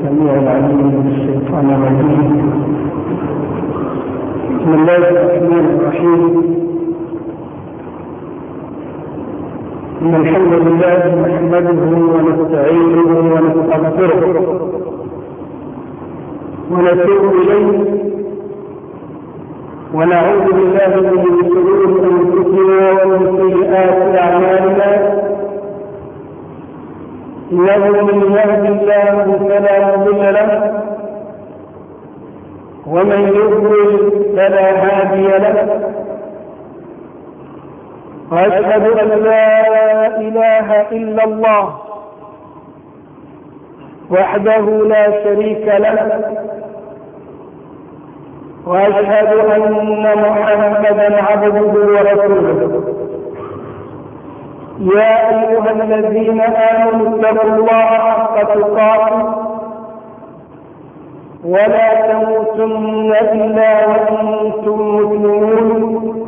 السميع العليم من الشيطان الرجيم. بسم الله الرحمن الرحيم. إن الحمد لله نحمده ونستعينه ونستغفره ونتوب إليه ونعوذ بالله من شرور أنفسنا ومن سيئات أعمالنا. إنه من يهد الله فلا مضل له ومن يضلل فلا هادي له. وأشهد أن لا إله إلا الله وحده لا شريك له، وأشهد أن محمدا عبده ورسوله. يا أيها الذين آمنوا اتقوا الله حق تقاته ولا تموتن إلا وأنتم مسلمون.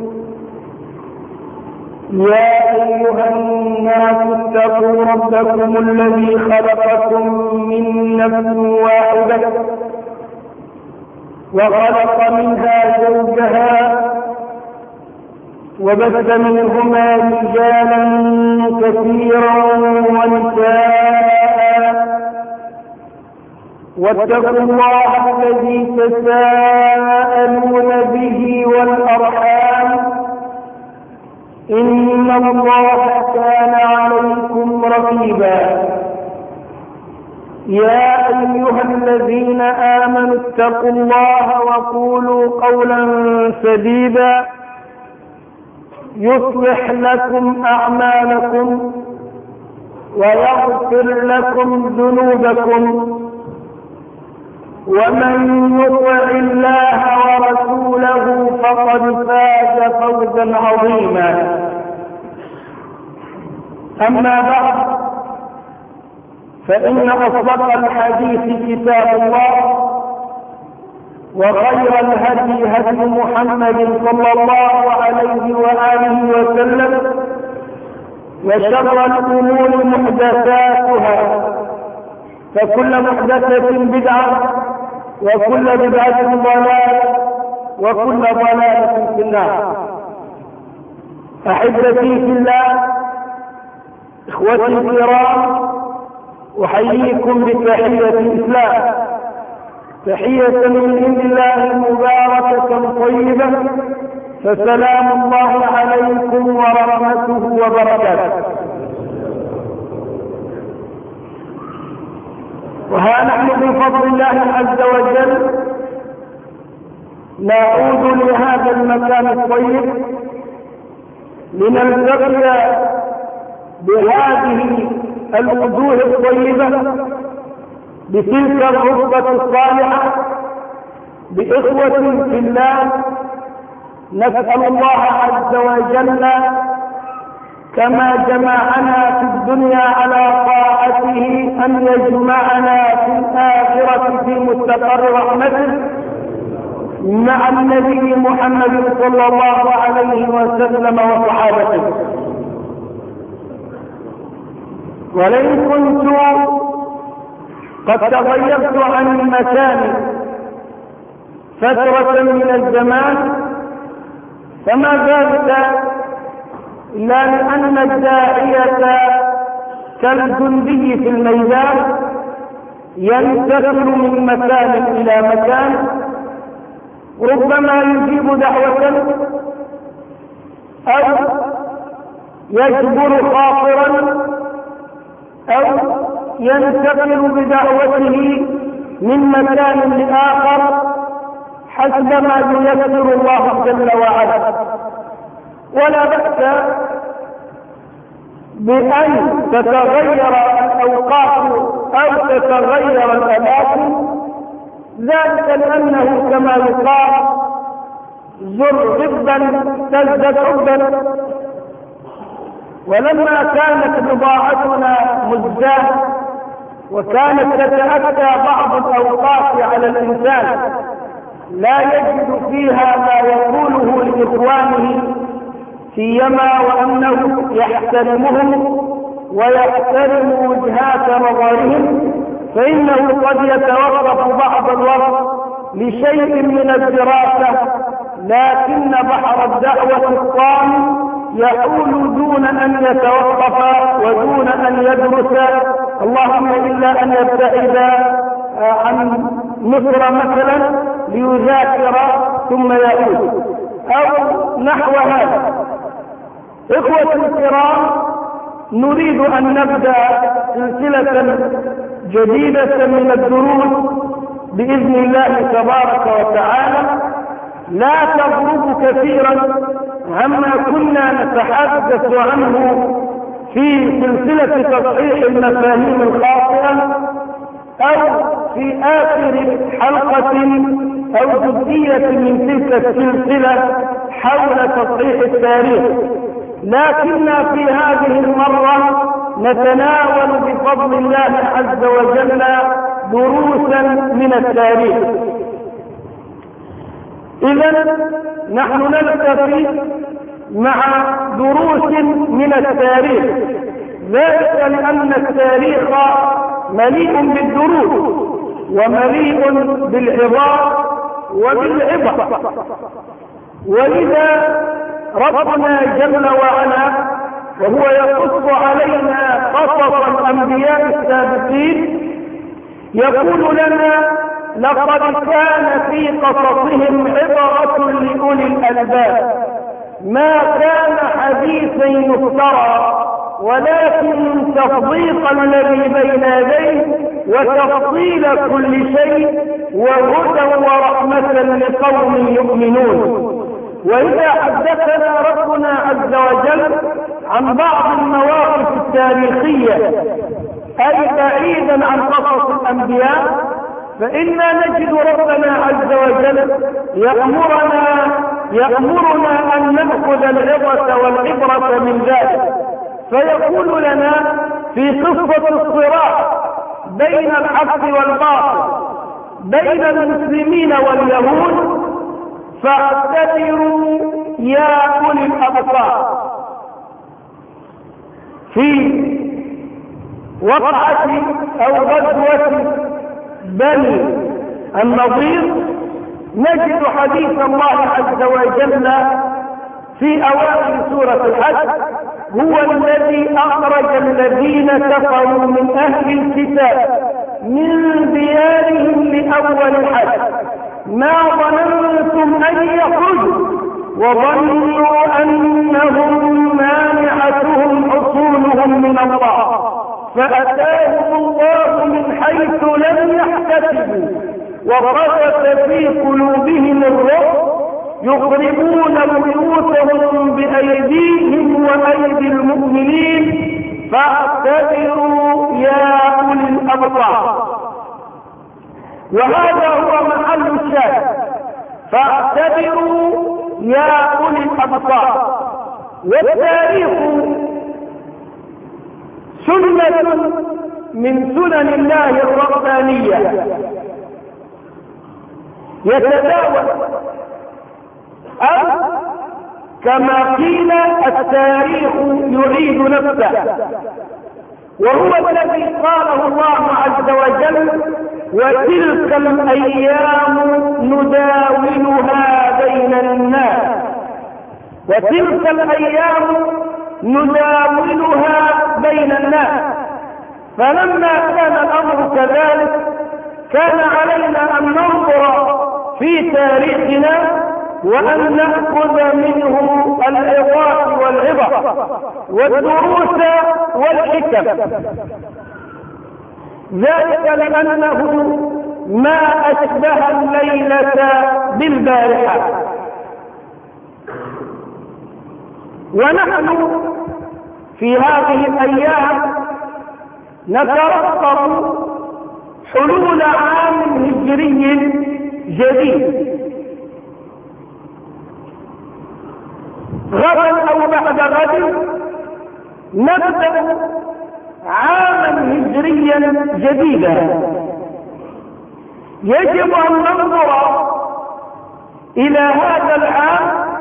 يا أيها الناس اتقوا ربكم الذي خلقكم من نفس واحدة وخلق منها زوجها وبث منهما رجالا كثيرا ونساء، واتقوا الله الذي تساءلون به والأرحام إن الله كان عليكم رقيبا. يا أيها الذين آمنوا اتقوا الله وقولوا قولا سديدا يصلح لكم أعمالكم ويغفر لكم ذنوبكم، ومن يطع الله ورسوله فقد فاز فوزا عظيما. أما بعد، فإن أصدق الحديث كتاب الله، وخير الهدي هدي محمد صلى الله عليه وآله وسلم، وشر الأمور محدثاتها، فكل محدثة بدعة وكل بدعة ضلالة وكل ضلالة في النار. أحبتي في الله، إخوتي الكرام، أحييكم بتحية الإسلام، تحية من عند الله مباركة طيبة، فسلام الله عليكم ورحمته وبركاته. وها نحن بفضل الله عز وجل نعود لهذا المكان الطيب لنلتقي بهذه الوجوه الطيبة، بتلك الرتبة الصالحة، بإخوة في الله. نسأل الله عز وجل كما جمعنا في الدنيا على طاعته أن يجمعنا في الآخرة في مستقر رحمته مع النبي محمد صلى الله عليه وسلم وصحابته. ولئن كنت قد تغيرت عن مكاني فترة من الزمان، فما ذلك إلا لأن الداعية كالجندي في الميدان ينتقل من مكان إلى مكان، ربما يجيب دعوة أو يجبر خاطرا أو ينتقل بدعوته من مكان لآخر حسب ما ييسر الله جل وعلا. ولا بأس بأن تتغير الأوقات أو تتغير الأماكن، ذلك لأنه كما يقال زر غبا تزدد حبا. ولما كانت بضاعتنا مزداد وكانت تتأتى بعض الأوقات على الإنسان لا يجد فيها ما يقوله لإخوانه، سيما وأنه يحترمهم ويحترم وجهات نظرهم، فإنه قد يتوقف بعض الوقت لشيء من الدراسة، لكن بحر الدعوة الطامي يحول دون أن يتوقف ودون أن يدرس، اللهم إلا أن يبتعد عن مصر مثلا ليذاكر ثم يعود أو نحو هذا. إخوة الكرام، نريد أن نبدأ سلسلة جديدة من الدروس بإذن الله تبارك وتعالى، لا تغرب كثيرا عما كنا نتحدث عنه في سلسلة تصحيح المفاهيم الخاطئة، أو في آخر حلقة أو جزئية من تلك السلسلة حول تصحيح التاريخ، لكننا في هذه المرة نتناول بفضل الله عز وجل دروسا من التاريخ. إذن نحن نلتقي مع دروس من التاريخ، ذلك لأن التاريخ مليء بالدروس ومليء بالعظات وبالعبر، ولذا ربنا جل وعلا وهو يقص علينا قصص الأنبياء السابقين يقول لنا: لقد كان في قصصهم عبرة لأولي الألباب، ما كان حديثا يفترى، ولكن تصديق الذي بين يديه وتفصيل كل شيء وهدى ورحمة لقوم يؤمنون. وإذا حدثنا ربنا عز وجل عن بعض المواقف التاريخية أي بعيدا عن قصص الأنبياء، فإنا نجد ربنا عز وجل يأمرنا أن نأخذ العبرة والعبرة من ذلك، فيقول لنا في قصة الصراع بين الحق والباطل بين المسلمين واليهود: فاعتبروا يا أولي الأبصار. في وقعة أو غزوة بني النضير نجد حديث الله عز وجل في أوائل سورة الحج: هو الذي أخرج الذين كفروا من أهل الكتاب من ديارهم لأول الحج ما ظننتم أن يخرجوا وظنوا أنهم مانعتهم حصولهم من الله فأتاهم الله من حيث لم يحتسبوا وقذف في قلوبهم الرعب يخربون بيوتهم بأيديهم وأيدي المؤمنين فاعتبروا يا أولي الأبصار. وهذا هو محل الشاهد: فاعتبروا يا أولي الأبصار. والتاريخ سنة من سنن الله الربانية يتداول، أو كما قيل التاريخ يعيد نفسه، وهو الذي قاله الله عز وجل: وتلك الأيام نداولها بين الناس. وتلك الأيام نداولها بين الناس. فلما كان الأمر كذلك كان علينا أن ننظر في تاريخنا وأن نأخذ منه العظات والعبر والدروس والحكم، ذلك لأنه ما أشبه الليلة بالبارحة. ونحن في هذه الأيام نترقب حلول عام هجري جديد. غدا أو بعد غد نبدأ عاما هجريا جديدا. يجب أن ننظر إلى هذا العام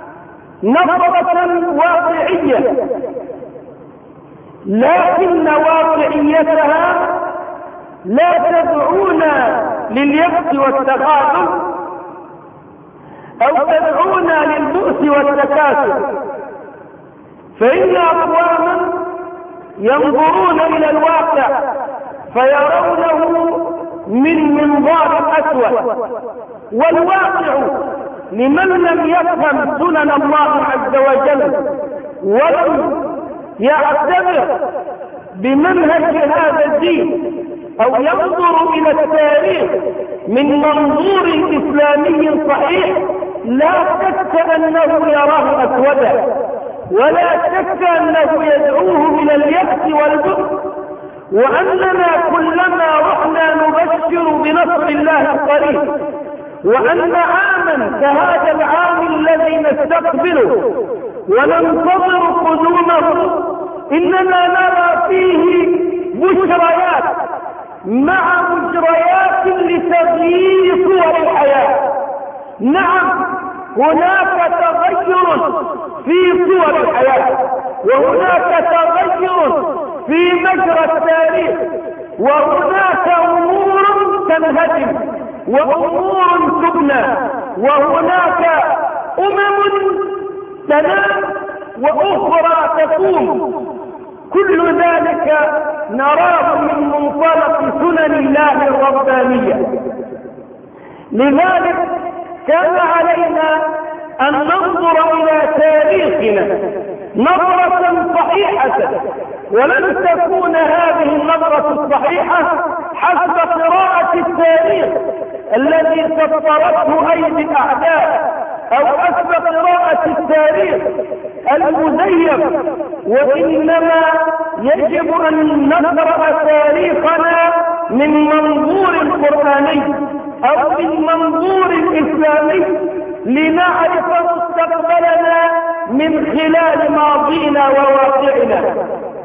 نظرة واقعية، لكن واقعيتها لا تدعونا لليأس والتغافل أو تدعونا للبؤس والتكاسل، فإن أقواما ينظرون إلى الواقع فيرونه من منظار أسود، والواقع لمن لم يفهم سنن الله عز وجل ولم يعتبر بمنهج هذا الدين أو ينظر إلى التاريخ من منظور إسلامي صحيح، لا شك أنه يراه أسودا، ولا شك أنه يدعوه إلى اليأس والبؤس، وأننا كلما رحنا نبشر بنصر الله القريب، وأن عاما كهذا العام الذي نستقبله وننتظر قدومه إننا نرى فيه بشريات مع مجريات لتغيير صور الحياة. نعم، هناك تغير في صور الحياة، وهناك تغير في مجرى التاريخ، وهناك أمور تنهدم وأمور تبنى، وهناك تنام وأخرى تقوم. كل ذلك نراه من منطلق سنن الله الربانية. لذلك كان علينا أن ننظر إلى تاريخنا نظرة صحيحة، ولن تكون هذه النظرة الصحيحة حسب قراءة التاريخ الذي سطرته أيدي الأعداء، أو حسب قراءة التاريخ المزيف، وإنما يجب أن نقرأ تاريخنا من منظور قرآني أو من منظور إسلامي لنعرف مستقبلنا من خلال ماضينا وواقعنا.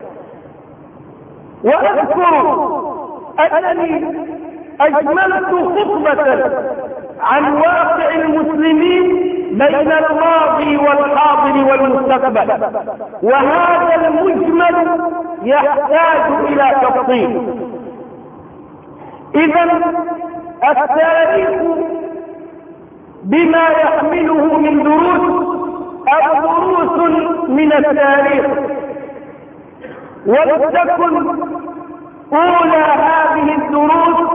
وأذكر أنني أجملت خطبة عن واقع المسلمين بين الماضي والحاضر والمستقبل، وهذا المجمل يحتاج إلى تفصيل. إذن التاريخ بما يحمله من دروس أو دروس من التاريخ، ولتكن أولى هذه الدروس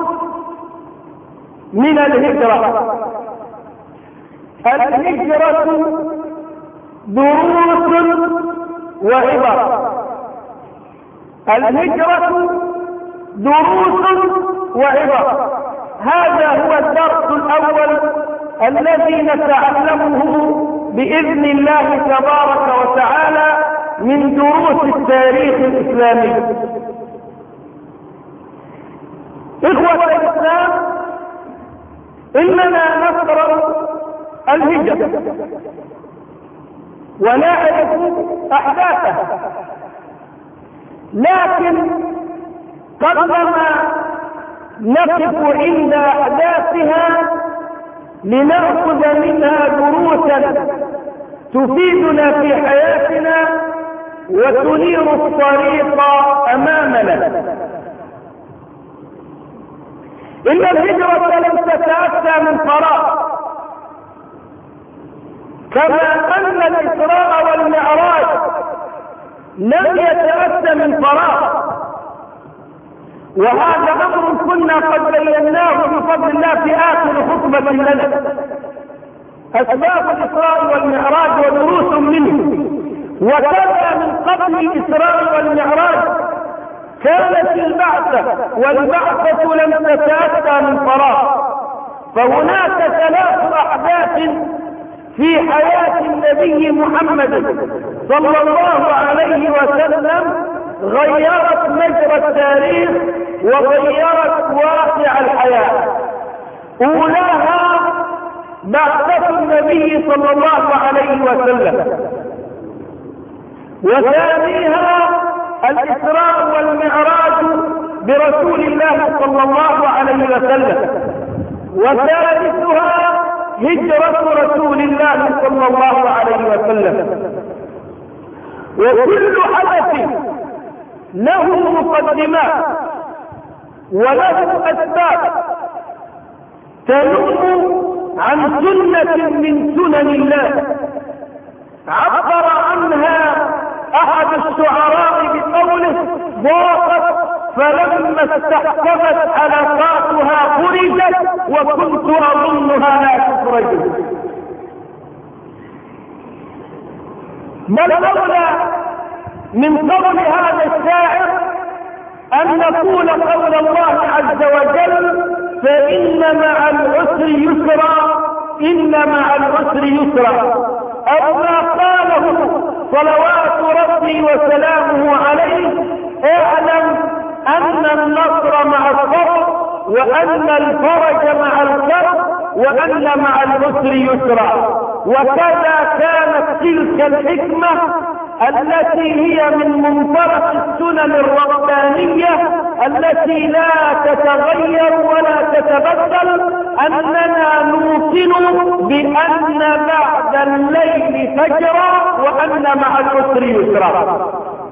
من الهجرة. الهجرة دروس وعبر. الهجرة دروس وعبر، هذا هو الدرس الأول الذي نتعلمه بإذن الله تبارك وتعالى من دروس التاريخ الإسلامي. إخوة الإسلام، إننا نقرأ الهجرة ونعرف أحداثها، لكن قبلما نقف عند أحداثها لنأخذ منها دروسا تفيدنا في حياتنا وتنير الطريق أمامنا. إن الهجرة لم تتأتى من فراغ، كما أن الإسراء والمعراج لم يتأتى من فراغ، وهذا أمر كنا قد بيناه بفضل الله في آخر خطبة لنا. أسباب الإسراء والمعراج ودروس منه، وكذا من قبل الإسراء والمعراج كانت البعثة، والبعثة لم تتأتى من فراغ. فهناك 3 أحداث في حياة النبي محمد صلى الله عليه وسلم غيرت مجرى التاريخ وغيرت واقع الحياة. أولاها بعثة النبي صلى الله عليه وسلم، وثانيها الإسراء والمعراج برسول الله صلى الله عليه وسلم، وثالثها هجرة رسول الله صلى الله عليه وسلم. وكل حدث له مقدمات وله أسباب تنم عن سنة من سنن الله عبر عنها أحد الشعراء بقوله: ضاقت فلما استحكمت حلقاتها فرجت وكنت أظنها لا تفرج. بل أولى من قول هذا الشاعر أن نقول قول الله عز وجل: فإن مع العسر يسرا، إن مع العسر يسرا، أو ما قاله صلوات ربي وسلامه عليه: اعلم أن النصر مع الصبر، وأن الفرج مع الكرب، وأن مع العسر يسرا. وكذا كانت تلك الحكمة التي هي من منطلق السنن الربانية التي لا تتغير ولا تتبدل، أننا نوقن بأن بعد الليل فجرا، وأن مع العسر يسرا.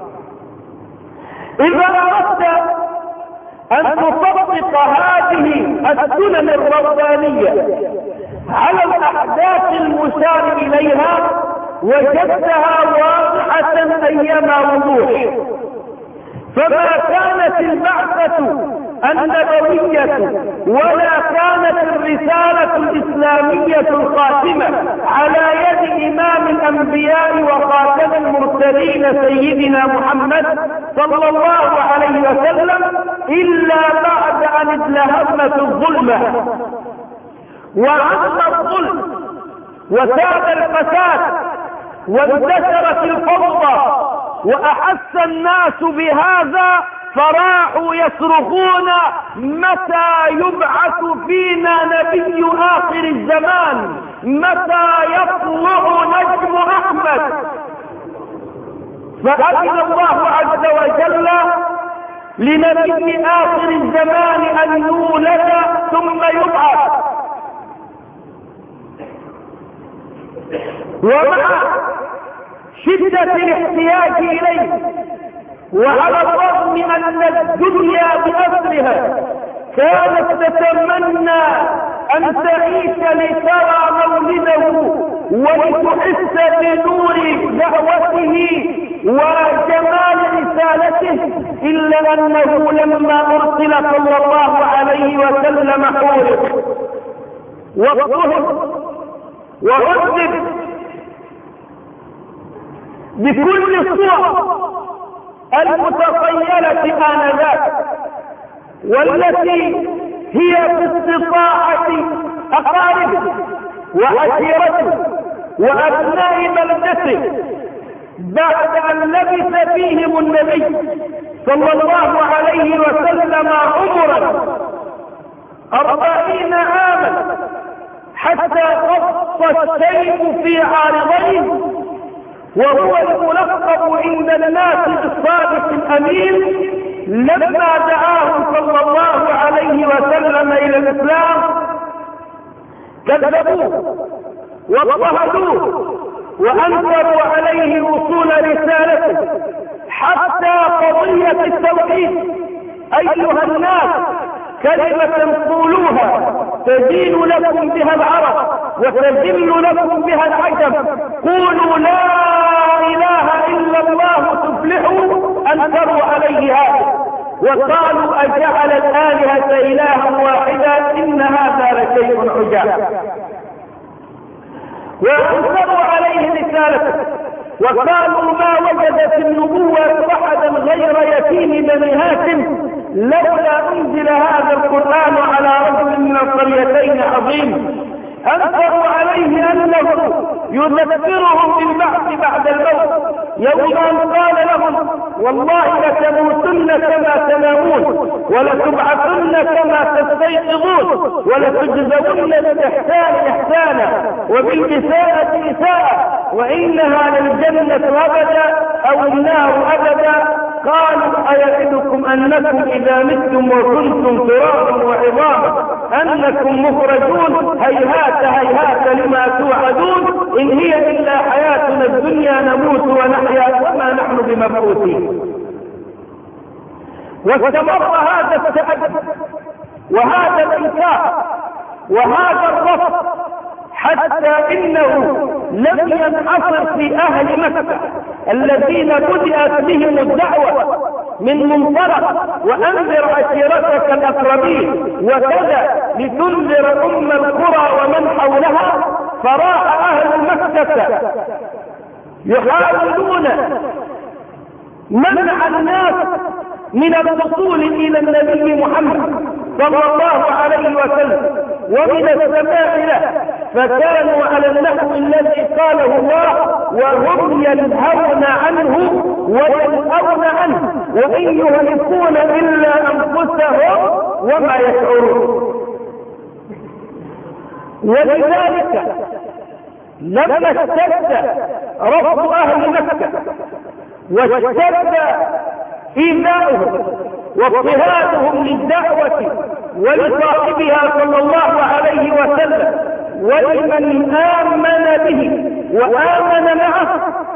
إذا أردت أن تطبق هذه السنن الربانية على الأحداث المشار إليها وجدتها واضحة أيما وضوح. فما كانت البعثة النبوية ولا كانت الرسالة الإسلامية الخاتمة على يد إمام الأنبياء وخاتم المرسلين سيدنا محمد صلى الله عليه وسلم إلا بعد أن ازدهرت الظلمة وعم الظلم وساد الفساد وانتشرت الفوضى، وأحس الناس بهذا فراحوا يصرخون: متى يبعث فينا نبي آخر الزمان؟ متى يطلع نجم أحمد؟ فأذن الله عز وجل لنبي آخر الزمان أن يولد ثم يبعث. ومع شدة الاحتياج إليه، وعلى الرغم أن الدنيا بأسرها كانت تتمنى أن تعيش لترى مولده ولتحس بنور دعوته وجمال رسالته، إلا أنه لما أرسل صلى الله عليه وسلم حورق واضطهد وعذب بكل الصور المتخيلة آنذاك، والتي هي باستطاعة أقاربه وعشيرته وأبناء بلدته، بعد أن لبث فيهم النبي صلى الله عليه وسلم عمرا 40 عاما حتى قص السيف في عارضيه، وهو الملقب عند الناس بالصادق الأمين. لما دعاه صلى الله عليه وسلم إلى الإسلام كذبوه واضطهدوه وأنكروا عليه وصول رسالته، حتى قضية التوحيد: أيها الناس، كلمة تقولوها تزين لكم بها العرب وتذل لكم بها العجم، قولوا لا إله إلا الله تفلحوا. أنكروا عليه هذا وقالوا: أجعل الآلهة إلها واحدا إن هذا لشيء عجاب. وأنكروا عليه رسالته وقالوا: ما وجد في النبوة أحدا غير يتيم بني هاشم، لولا أنزل هذا القرآن على رجل من القريتين عظيم. أنكروا عليه أنه يذكرهم بالبعث بعد الموت، يوم أن قال لهم: والله لتموتن كما تنامون ولتبعثن كما تستيقظون ولتجزون بالإحسان إحسانا وبالإساءة إساءة، وإنها للجنة أبدا أو النار أبدا. قالوا: أيعدكم أنكم إذا متم وكنتم ترابا وعظاما أنكم مخرجون؟ هيهات هيهات لما توعدون، إن هي إلا حياتنا الدنيا نموت ونحيا وما نحن بمبعوثين. واستمر هذا التأدب وهذا الإنكار وهذا الرفض حتى إنه لم ينحصر في أهل مكة الذين بدأت بهم الدعوة من منطلق وأنذر عشيرتك الأقربين وكذا لتنذر أم القرى ومن حولها، فراح أهل مكة يحاولون منع الناس من الوصول إلى النبي محمد صلى الله عليه وسلم ومن السماع له، فكانوا على النحو الذي قاله الله وهم ينهون عنه وينأون عنه وإن يهلكون إلا أنفسهم وما يشعرون. ولذلك لما اشتد رفض أهل مكة واشتد إيذاؤهم واضطهادهم للدعوة ولصاحبها صلى الله عليه وسلم ولمن آمن به وآمن معه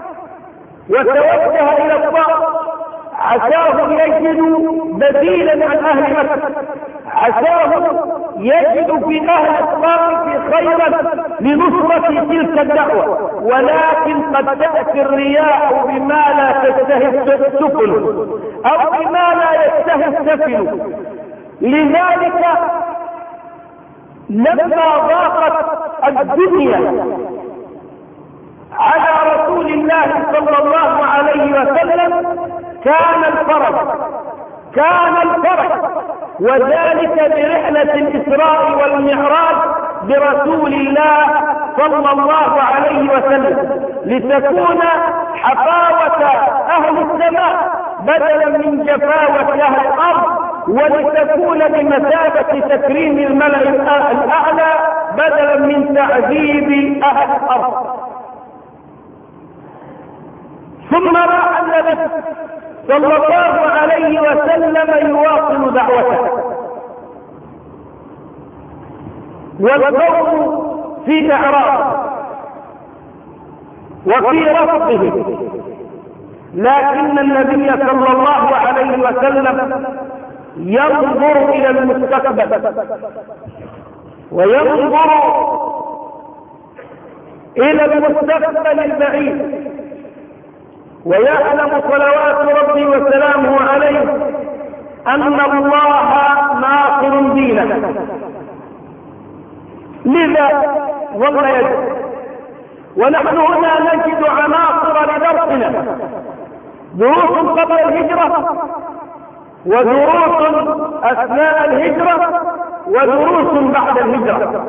وتوجه إلى الطاعة، عساهم يجدوا بديلا عن أهل مكة، عساهم يجد في أهل الطائف خيرا لنصرة تلك الدعوة، ولكن قد تأتي الرياح بما لا تشتهي السفن أو بما لا يشتهي السفن. لذلك لما ضاقت الدنيا على رسول الله صلى الله عليه وسلم كان الفرج وذلك برحلة الإسراء والمعراج برسول الله صلى الله عليه وسلم، لتكون حفاوة أهل السماء بدلا من جفاوة أهل الأرض، ولتكون بمثابة تكريم الملأ الأعلى بدلا من تعذيب أهل الأرض. ثم راح النبي صلى الله عليه وسلم يواصل دعوته والقوم في إعراضه وفي رفضه، لكن النبي صلى الله عليه وسلم ينظر إلى المستقبل وينظر إلى المستقبل البعيد، ويعلم صلوات ربي وسلامه عليه أن الله ناصر دينه. لذا ظل يجب، ونحن هنا نجد عناصر لدرسنا، دروس قبل الهجرة ودروس أثناء الهجرة ودروس بعد الهجرة.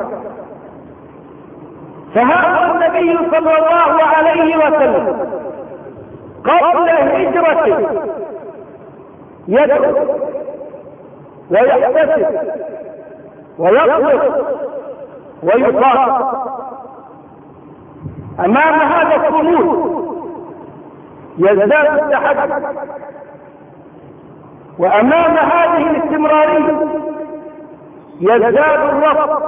فهذا النبي صلى الله عليه وسلم قبل هجرته يدعو ويحتسب ويطلب ويقاتل أمام هذا الصمود، يزداد التحدي، وأمام هذه الاستمرارية يزداد الرفض.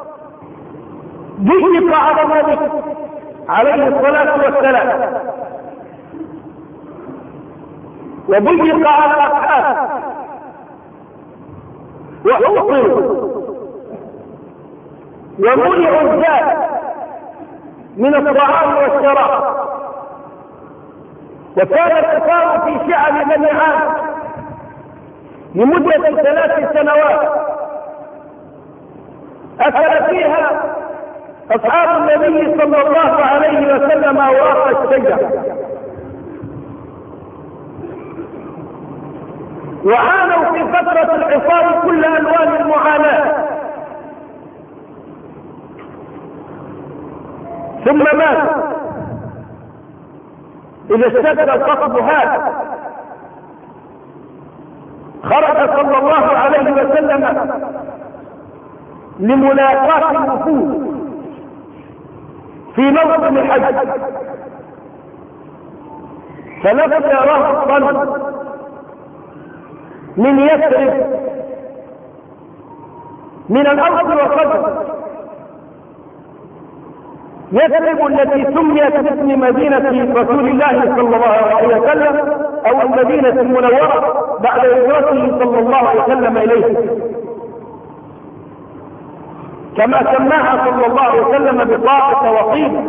ضيق على النبي عليه الصلاة والسلام وضيق على الأصحاب وحوصروا ومنعوا الزاد من الطعام والشراب، وكان الكفار في شعب بني عامر لمدة 3 سنوات أكل فيها أصحاب النبي صلى الله عليه وسلم أوراق الشجر، وعانوا في فترة الحصار كل ألوان المعاناة، ثم مات إذا اشتد القصد هذا. خرج صلى الله عليه وسلم لملاقاة الوفود في موسم الحج، فلقي رهطا من يثرب من الأرض والصدر. يثرب التي سميت باسم مدينة رسول الله صلى الله عليه وسلم أو المدينة المنورة بعد هجرته صلى الله عليه وسلم إليه، كما سماها صلى الله عليه وسلم بطاقة وقيل.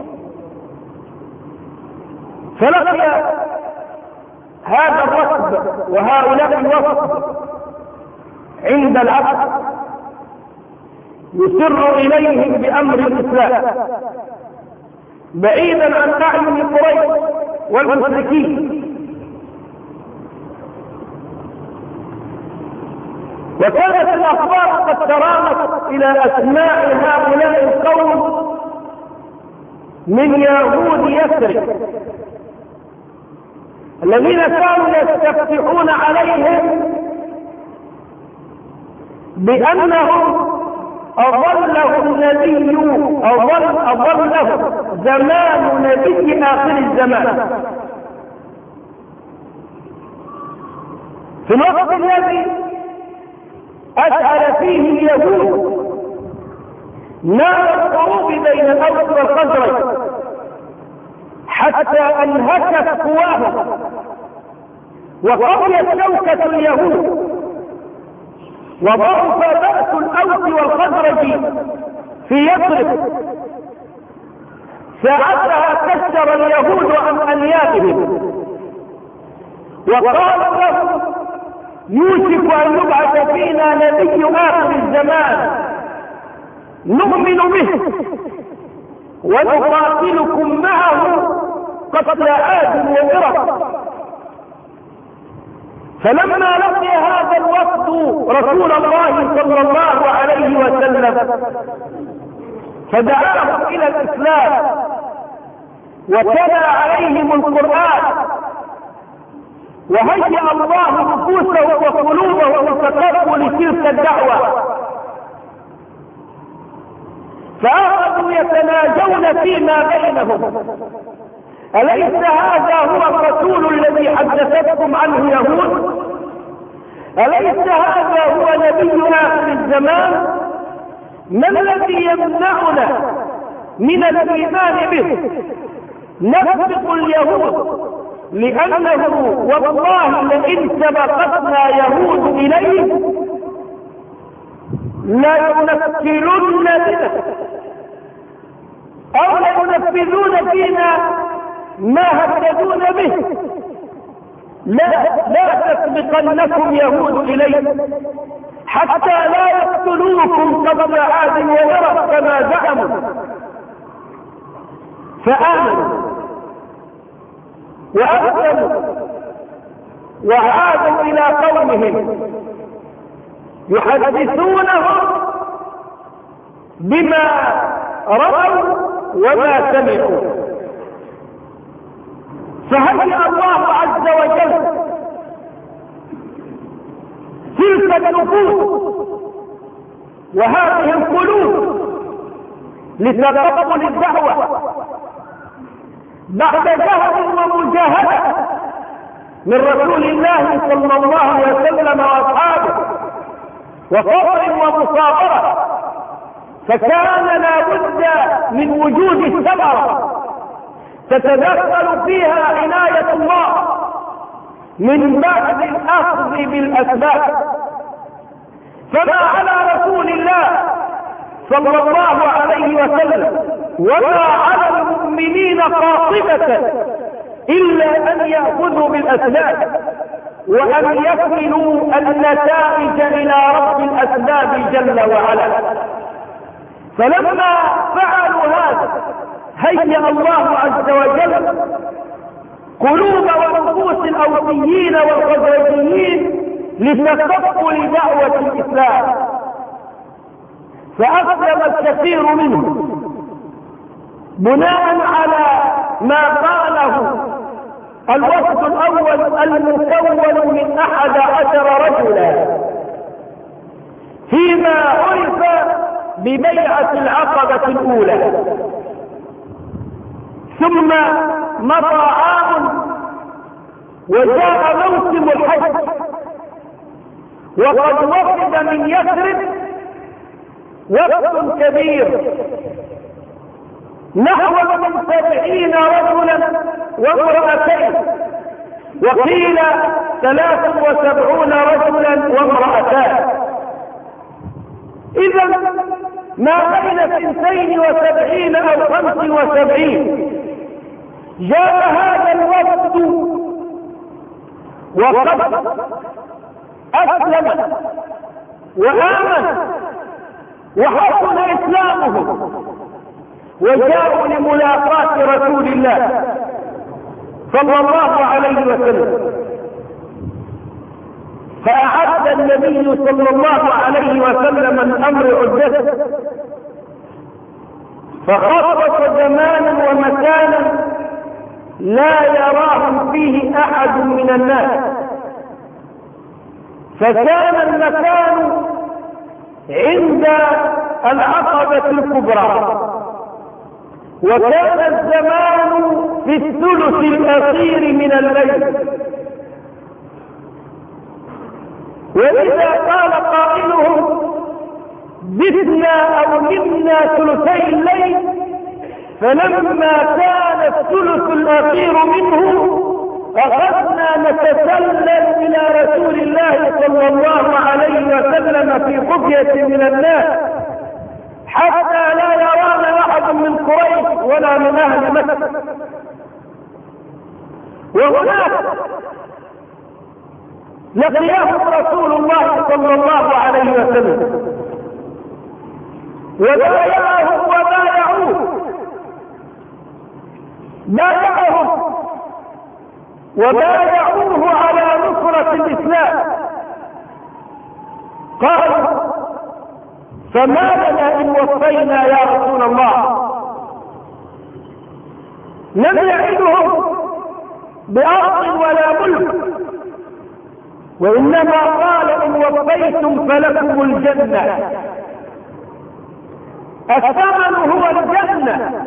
فلقي هذا الركب وهؤلاء الوفد عند العبد يسر إليهم بأمر الإسلام بعيدا عن أعين قريش والمشركين. وكانت الأخبار قد ترامت إلى أسماء هؤلاء القوم من يهود يثرب الذين كانوا يستفتحون عليهم بأنهم أضلهم زمان نبي آخر الزمان، في الوقت الذي أشعل فيه اليهود نار الحروب بين الأوس والخزرج حتى أنهكت قواهم وقويت شوكة اليهود وضعف بأس الأوس والخزرج في يثرب. ساعتها كسر اليهود عن أنيابهم وقالوا لهم يوشك أن يبعث فينا نبي آخر الزمان نؤمن به ونقاتلكم معه قتل عاد وإرم. فلما لقي هذا الوفد رسول الله صلى الله عليه وسلم فدعاهم إلى الإسلام وتلا عليهم القرآن وهيأ الله نفوسهم وقلوبهم لتقبل تلك الدعوة، فأخذوا يتناجون فيما بينهم: أليس هذا هو الرسول الذي حدثتكم عنه يهود؟ أليس هذا هو نبي آخر الزمان؟ ما الذي يمنعنا من الإيمان به؟ نسبق اليهود لأنه والله لئن سبقتنا يهود إليه لينكلن بنا أو لينفذون فينا ما هددون به. لا تسبقنكم يهود إليه حتى لا يقتلوكم قبل عاد وإرم كما زعموا. فآمنوا وأسلموا وعادوا إلى قومهم يحدثونهم بما رأوا وما سمعوا. فهيأ الله عز وجل تلك النفوس وهذه القلوب لتقبل الدعوة بعد جهد ومجاهدة من رسول الله صلى الله عليه وسلم وأصحابه وصبر ومصابرة. فكان لا بد من وجود الثمرة تتدخل فيها عناية الله من بعد الأخذ بالأسباب. فما على رسول الله صلى الله عليه وسلم وما على المؤمنين قاطبة إلا أن يأخذوا بالأسباب وأن يكملوا النتائج إلى رب الأسباب جل وعلا. فلما فعلوا هذا هيأ الله عز وجل قلوب ونفوس الأوسيين والخزرجيين لتقبل دعوة الإسلام، فأسلم الكثير منهم بناء على ما قاله الوفد الأول المكون من 11 رجلا فيما عرف ببيعة العقبة الأولى. ثم مضى عام وجاء موسم الحج وقد وفد من يثرب وفد كبير نحو من 70 رجلا وامرأتين وقيل 73 رجلا وامرأتان. إذا ما بين 72 أو 75 جاء هذا الوفد وقد أسلم وآمن وحسن إسلامهم، وجاءوا لملاقاة رسول الله صلى الله عليه وسلم. فأعد النبي صلى الله عليه وسلم الأمر عدته، فخصص زمانا ومكانا لا يراهم فيه أحد من الناس، فكان المكان عند العقبة الكبرى، وكان الزمان في الثلث الأخير من الليل. وإذا قال قائلهم بثنا أو نمنا ثلثي الليل، فلما كان الثلث الأخير منه أخذنا نتسلل إلى رسول الله صلى الله عليه وسلم في خفية من الناس حتى لا يرانا أحد من قريش ولا من أهل مكة. وهناك لقيهم رسول الله صلى الله عليه وسلم وبايعهم وبايعوه على نصرة الإسلام. قال: فما لنا إن وصينا يا رسول الله؟ لم يعدهم بأرض ولا ملك، وإنما قال: إن وصيتم فلكم الجنة. الثمن هو الجنة،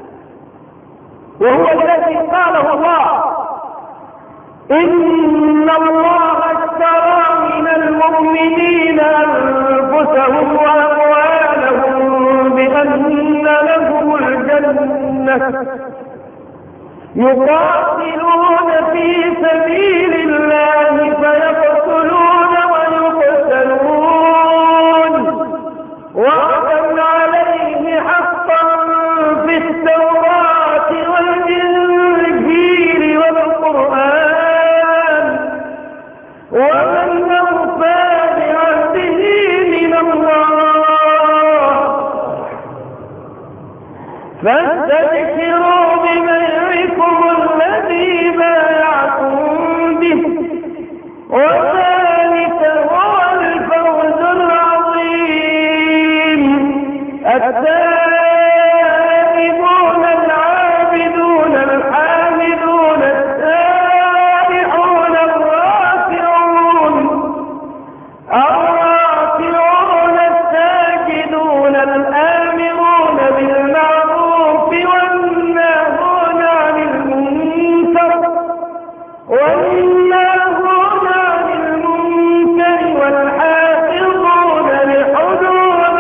وهو الذي قاله الله: إن الله اشترى من المؤمنين أنفسهم وأموالهم بأن لهم الجنة يقاتلون في سبيل الله فيقتلون ويقتلون وعدا عليه حقا في التوراة والإنجيل والقرآن، ومن أوفى بعهده من الله، فاستبشروا ببيعكم الذي بايعتم به، وذلك هو الفوز العظيم. التائبون العابدون الحامدون السائحون الراكعون الساجدون الآمرون بالمعروف والناهون عن المنكر والحافظون لحدود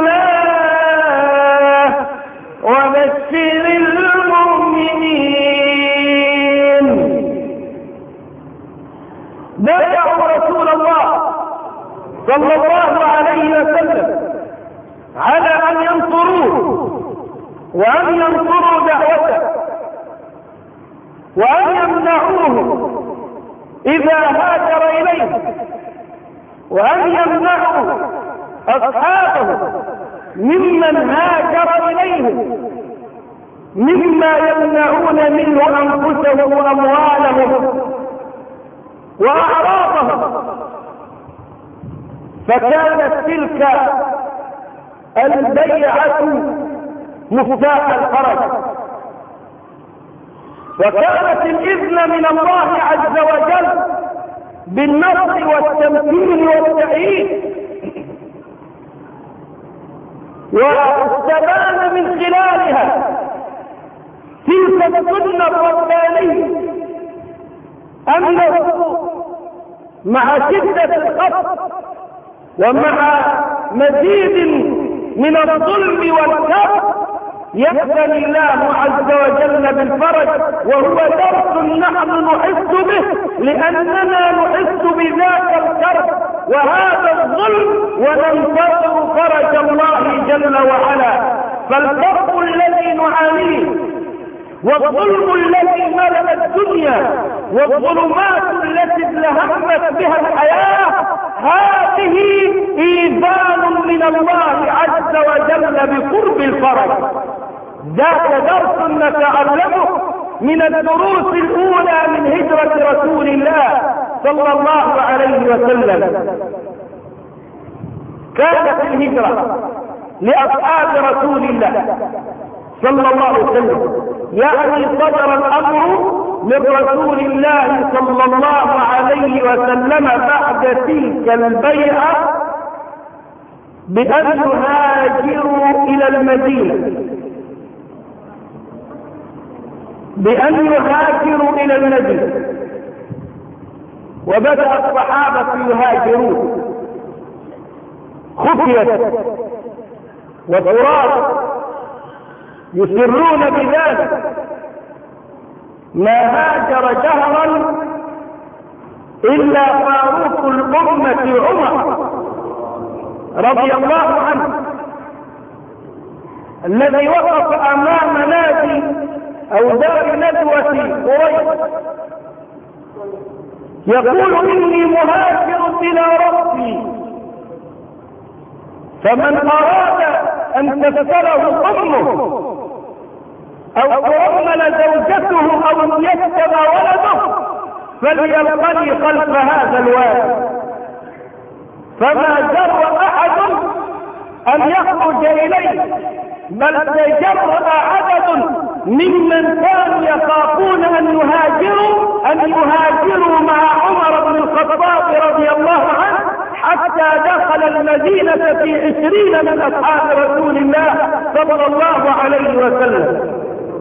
الله، وبشر المؤمنين. بايعوا رسول الله صلى الله عليه وسلم على أن ينصروه وأن ينصروا دعوته وأن يمنعوه إذا هاجر إليه، وأن يمنعوا أصحابه ممن هاجر إليه مما يمنعون منه أنفسهم وأموالهم وأعراضهم. فكانت تلك البيعة مفتاح الفرج، وكانت الإذن من الله عز وجل بالنصر والتمكين والتأييد. واستبان من خلالها تلك السنة الربانية أنه مع شدة الخطر ومع مزيد من الظلم والكفر يأذن الله عز وجل بالفرج، وهو درس نحن نحس به لأننا نحس بذاك الكرب وهذا الظلم وننتظر فرج الله جل وعلا. فالكرب الذي نعانيه والظلم الذي ملأ الدنيا والظلمات التي ازدهمت بها الحياة هذه إيذان من الله عز وجل بقرب الفرج. ذاك درس نتعلمه من الدروس الأولى من هجرة رسول الله صلى الله عليه وسلم. كانت الهجرة لأصحاب رسول الله صلى الله عليه وسلم يعني صدر الأمر من رسول الله صلى الله عليه وسلم بعد تلك البيعة بأن يهاجروا إلى المدينة، بأن يهاجروا إلى المدينة. وبدأ الصحابة يهاجرون خفية وتراب يسرون بذلك. ما هاجر جهرا إلا فاروق الأمة عمر رضي الله عنه الذي وقف أمام نادي أو دار ندوة قريش يقول إني مهاجر إلى ربي، فمن أراد أن تسأله أمه أو تؤمل زوجته أو يكتب ولده فليلقني خلف هذا الوادي. فما جرأ أحد أن يخرج إليه، بل تجرأ عدد ممن كانوا يخافون أن يهاجروا مع عمر بن الخطاب رضي الله عنه حتى دخل المدينة في 20 من أصحاب رسول الله صلى الله عليه وسلم.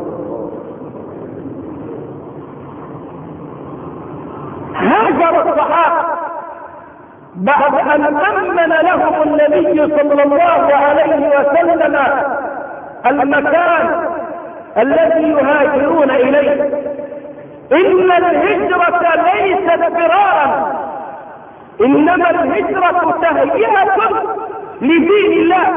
هاجر الصحابة بعد أن أمن لهم النبي صلى الله عليه وسلم المكان الذي يهاجرون إليه. إن الهجرة ليست فرارا، إنما الهجرة تهيئة لدين الله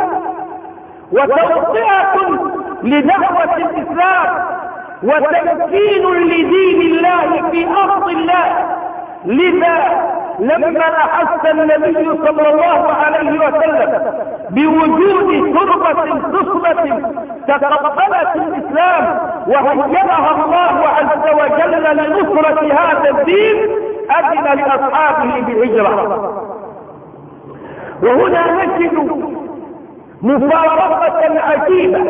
وتوطئة لدعوة الإسلام وتمكين لدين الله في أرض الله. لذا لما أحس النبي صلى الله عليه وسلم بوجود تربة تصبة تقبلت الإسلام وهيئها الله عز وجل لنصرة هذا الدين أذن لأصحابه بالهجرة. وهنا نجد مفارقة عجيبة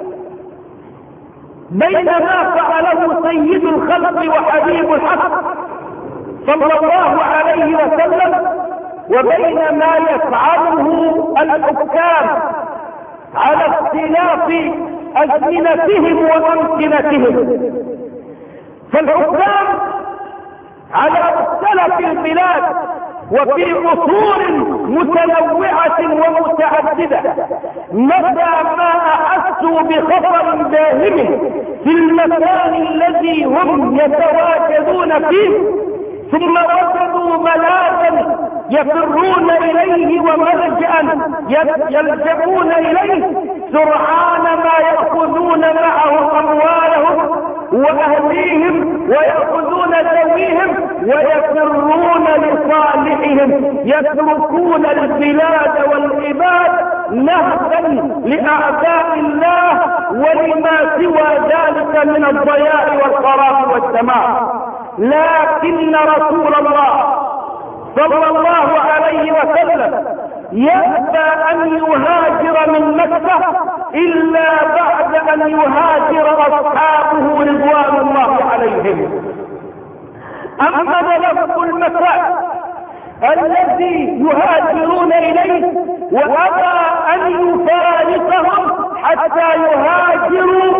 بين ما فعله سيد الخلق وحبيب الحق صلى الله عليه وسلم وبين ما يفعله الحكام على اختلاف أزمنتهم وأمكنتهم. فالحكام على مختلف البلاد وفي عصور متنوعة ومتعددة متى ما أحسوا بخطر داهم في المكان الذي هم يتواجدون فيه ثم وجدوا ملاذا يفرون إليه وملجأ يلجؤون إليه سرعان ما يأخذون معه أموالهم وأهليهم ويأخذون ذويهم ويفرون لصالحهم، يتركون البلاد والعباد نهبا لأعداء الله ولما سوى ذلك من الضياع والخراب والدمار. لكن رسول الله صلى الله عليه وسلم يأبى أن يهاجر من مكة إلا بعد أن يهاجر أصحابه رضوان الله عليهم. أمن لهم المكان الذي يهاجرون إليه وأبى أن يفارقهم حتى يهاجروا وهم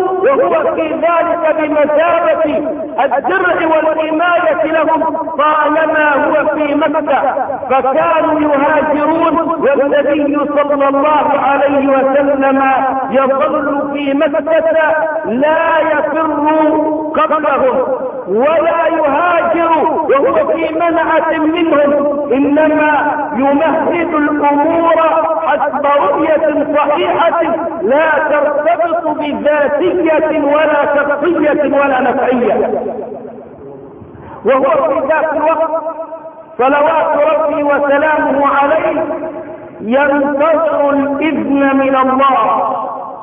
وهو في ذلك بمثابة الدرع والحماية لهم طالما هو في مكة، فكانوا يهاجرون والنبي صلى الله عليه وسلم يظل في مكة لا يفر قبلهم ولا يهاجر وهو في منعة منهم، إنما يمهد الأمور حسب رؤية صحيحة لا ترتبط بذاتية ولا شخصية ولا نفعية. وهو في ذات الوقت صلوات ربي وسلامه عليه ينتظر الإذن من الله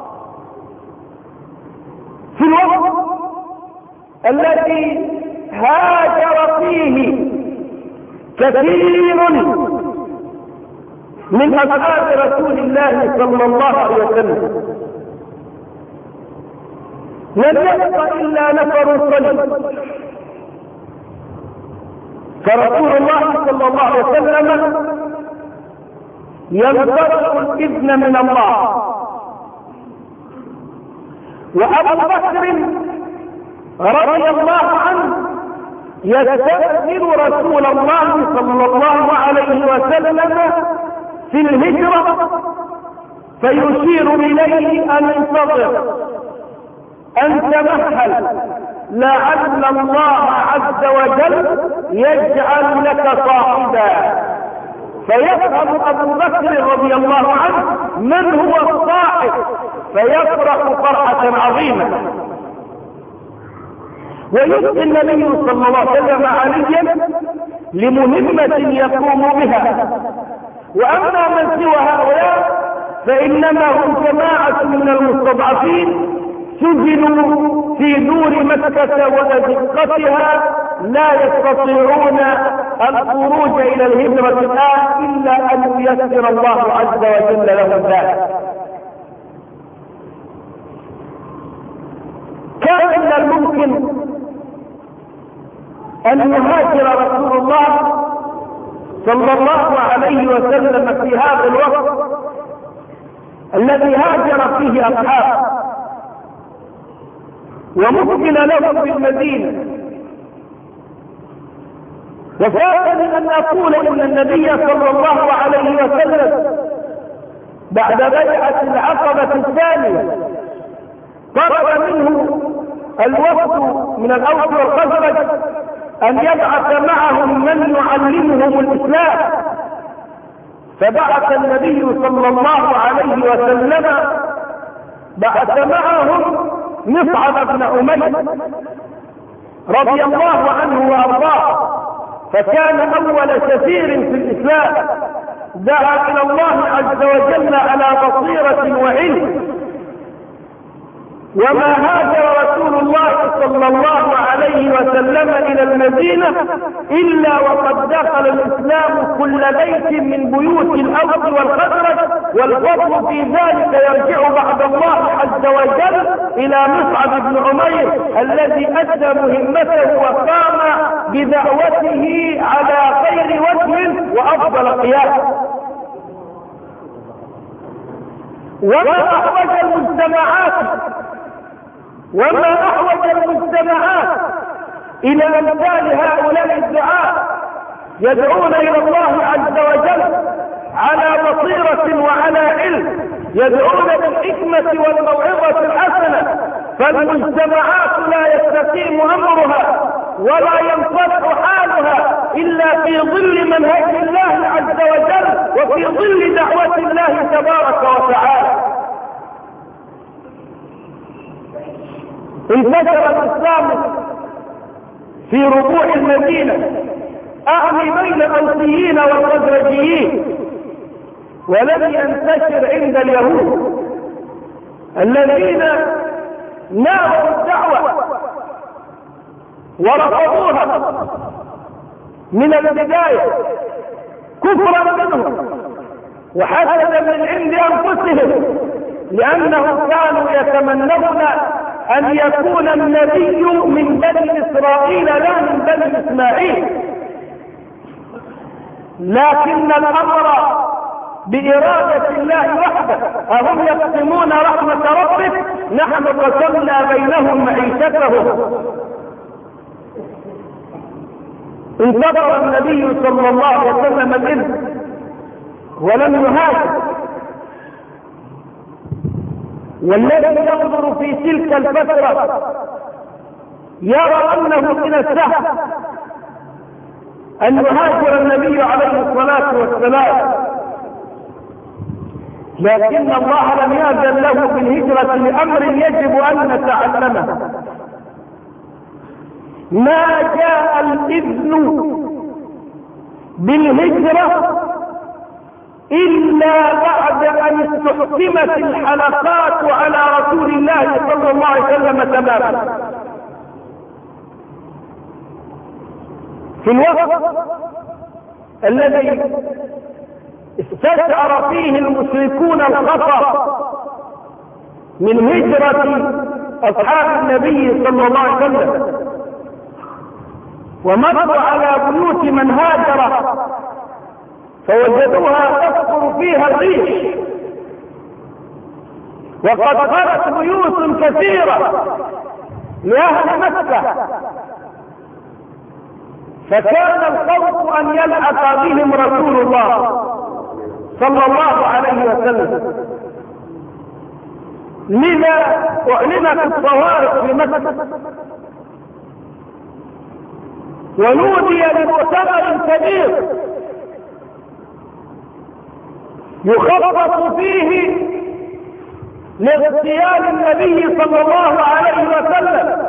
في الوقت الذي هاجر فيه كثير من أصحاب رسول الله صلى الله عليه وسلم، لم يبق إلا نفر صلب، فرسول الله صلى الله عليه وسلم ينتظر الإذن من الله. وأبو بكر رضي الله عنه يستأذن رسول الله صلى الله عليه وسلم في الهجرة فيشير إليه أن انتظر، أن تمهل، لعل الله عز وجل يجعل لك صاحبا. فيفهم أبو بكر رضي الله عنه من هو الصاحب، فيفرح فرحة عظيمة. ويؤتي النبي صلى الله عليه وسلم عليا لمهمة يقوم بها. وأما من سوى هؤلاء فإنما هم جماعة من المستضعفين سجنوا في دور مكة وأزقتها، لا يستطيعون الخروج إلى الهجرة الآن إلا أن ييسر الله عز وجل لهم ذلك. كان من الممكن أن يهاجر رسول الله صلى الله عليه وسلم في هذا الوقت الذي هاجر فيه أصحابه، وممكن له في المدينة. وفاتني أن أقول إن النبي صلى الله عليه وسلم بعد بيعة العقبة الثانية طلب منه الوفد من الأوس والخزرج أن يبعث معهم من يعلمهم الإسلام، فبعث النبي صلى الله عليه وسلم بعث معهم مصعب بن عمير رضي الله عنه وأرضاه، فكان أول سفير في الإسلام دعا إلى الله عز وجل على بصيرة وعلم. وما هاجر رسول الله صلى الله عليه وسلم إلى المدينة إلا وقد دخل الإسلام كل بيت من بيوت الأوس والخزرج، والفضل في ذلك يرجع بعد الله عز وجل إلى مصعب بن عمير الذي أدى مهمته وقام بدعوته على خير وجه وأفضل قيام. وما أحوج المجتمعات إلى أمثال هؤلاء الدعاء يدعون إلى الله عز وجل على بصيرة وعلى علم، يدعون بالحكمة والموعظة الحسنة، فالمجتمعات لا يستقيم أمرها ولا ينفتح حالها إلا في ظل منهج الله عز وجل وفي ظل دعوة الله تبارك وتعالى. انتشر الإسلام في ربوع المدينة، أعني بين الأوسيين والخزرجيين، ولم ينتشر عند اليهود الذين ناروا الدعوة ورفضوها من البداية كفرا منهم وحسدا من عند أنفسهم، لأنهم كانوا يتمنون أن يكون النبي من بني إسرائيل لا من بني إسماعيل. لكن الأمر بإرادة الله وحده. أهم يقسمون رحمة ربك؟ نحن قسمنا بينهم معيشتهم. انتظر النبي صلى الله عليه وسلم الإذن ولم يهاجر، والذي ينظر في تلك الفترة يرى أنه من السهل أن يهاجر النبي عليه الصلاة والسلام، لكن الله لم يأذن له بالهجرة لأمر يجب أن نتعلمه. ما جاء الإذن بالهجرة إلا بعد أن استحكمت الحلقات على رسول الله صلى الله عليه وسلم تماما. في الوقت الذي استشعر فيه المشركون الخطر من هجرة أصحاب النبي صلى الله عليه وسلم ومروا على بيوت من هاجر فوجدوها تسقط فيها الريح، وقد خلت بيوت كثيرة لأهل مكة، فكان الخوف أن يلحق بهم رسول الله صلى الله عليه وسلم. لذا أعلنت الطوارئ في مكة ونودي لمؤتمر كبير يخطط فيه لاغتيال النبي صلى الله عليه وسلم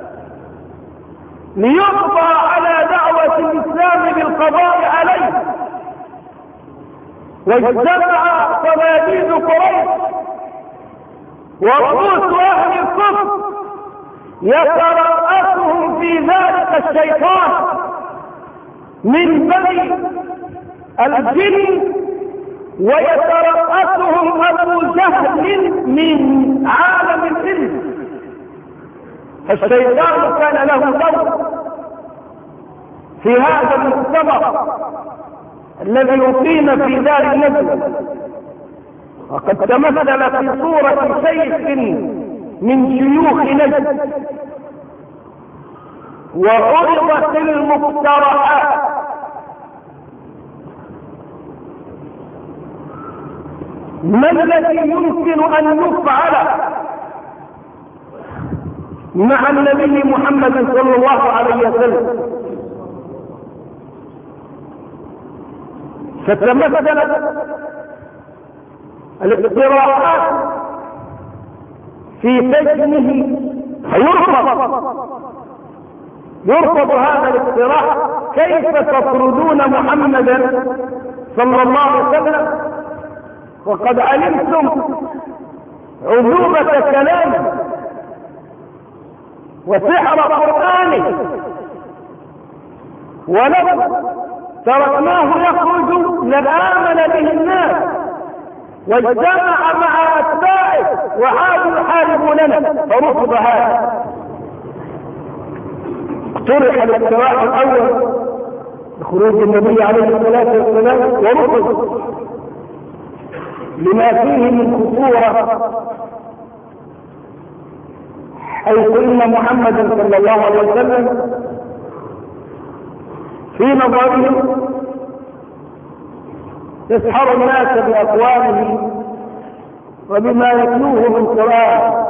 ليقضى على دعوة الإسلام بالقضاء عليه. واجتمع صناديد قريش ورؤوس أهل الكفر يترأسهم في ذلك الشيطان من بني الجن، ويترأسهم أبو جهل من عالم الإنس. الشيطان كان له دور في هذا المؤتمر الذي يقيم في دار النجم، وقد تمثل في صورة شيخ من شيوخ نجد، وعرضت المقترحات ما الذي يمكن أن يفعل مع النبي محمد صلى الله عليه وسلم. فتمثلت الاقتراحات في سجنه يرفض هذا الاقتراح. كيف تطردون محمدا صلى الله عليه وسلم وقد علمتم عذوبة كلامه وسحر قرآنه، ولو تركناه يخرج لآمن به الناس، واجتمع مع أتباعه وعادوا يحاربوننا، فرفض هذا. اقترح الاقتراح الأول بخروج النبي عليه الصلاة والسلام ورفض لما فيه من خطورة، حيث إن محمدا صلى الله عليه وسلم في نظرهم يسحر الناس بأقواله وبما يتلوه من قرآن.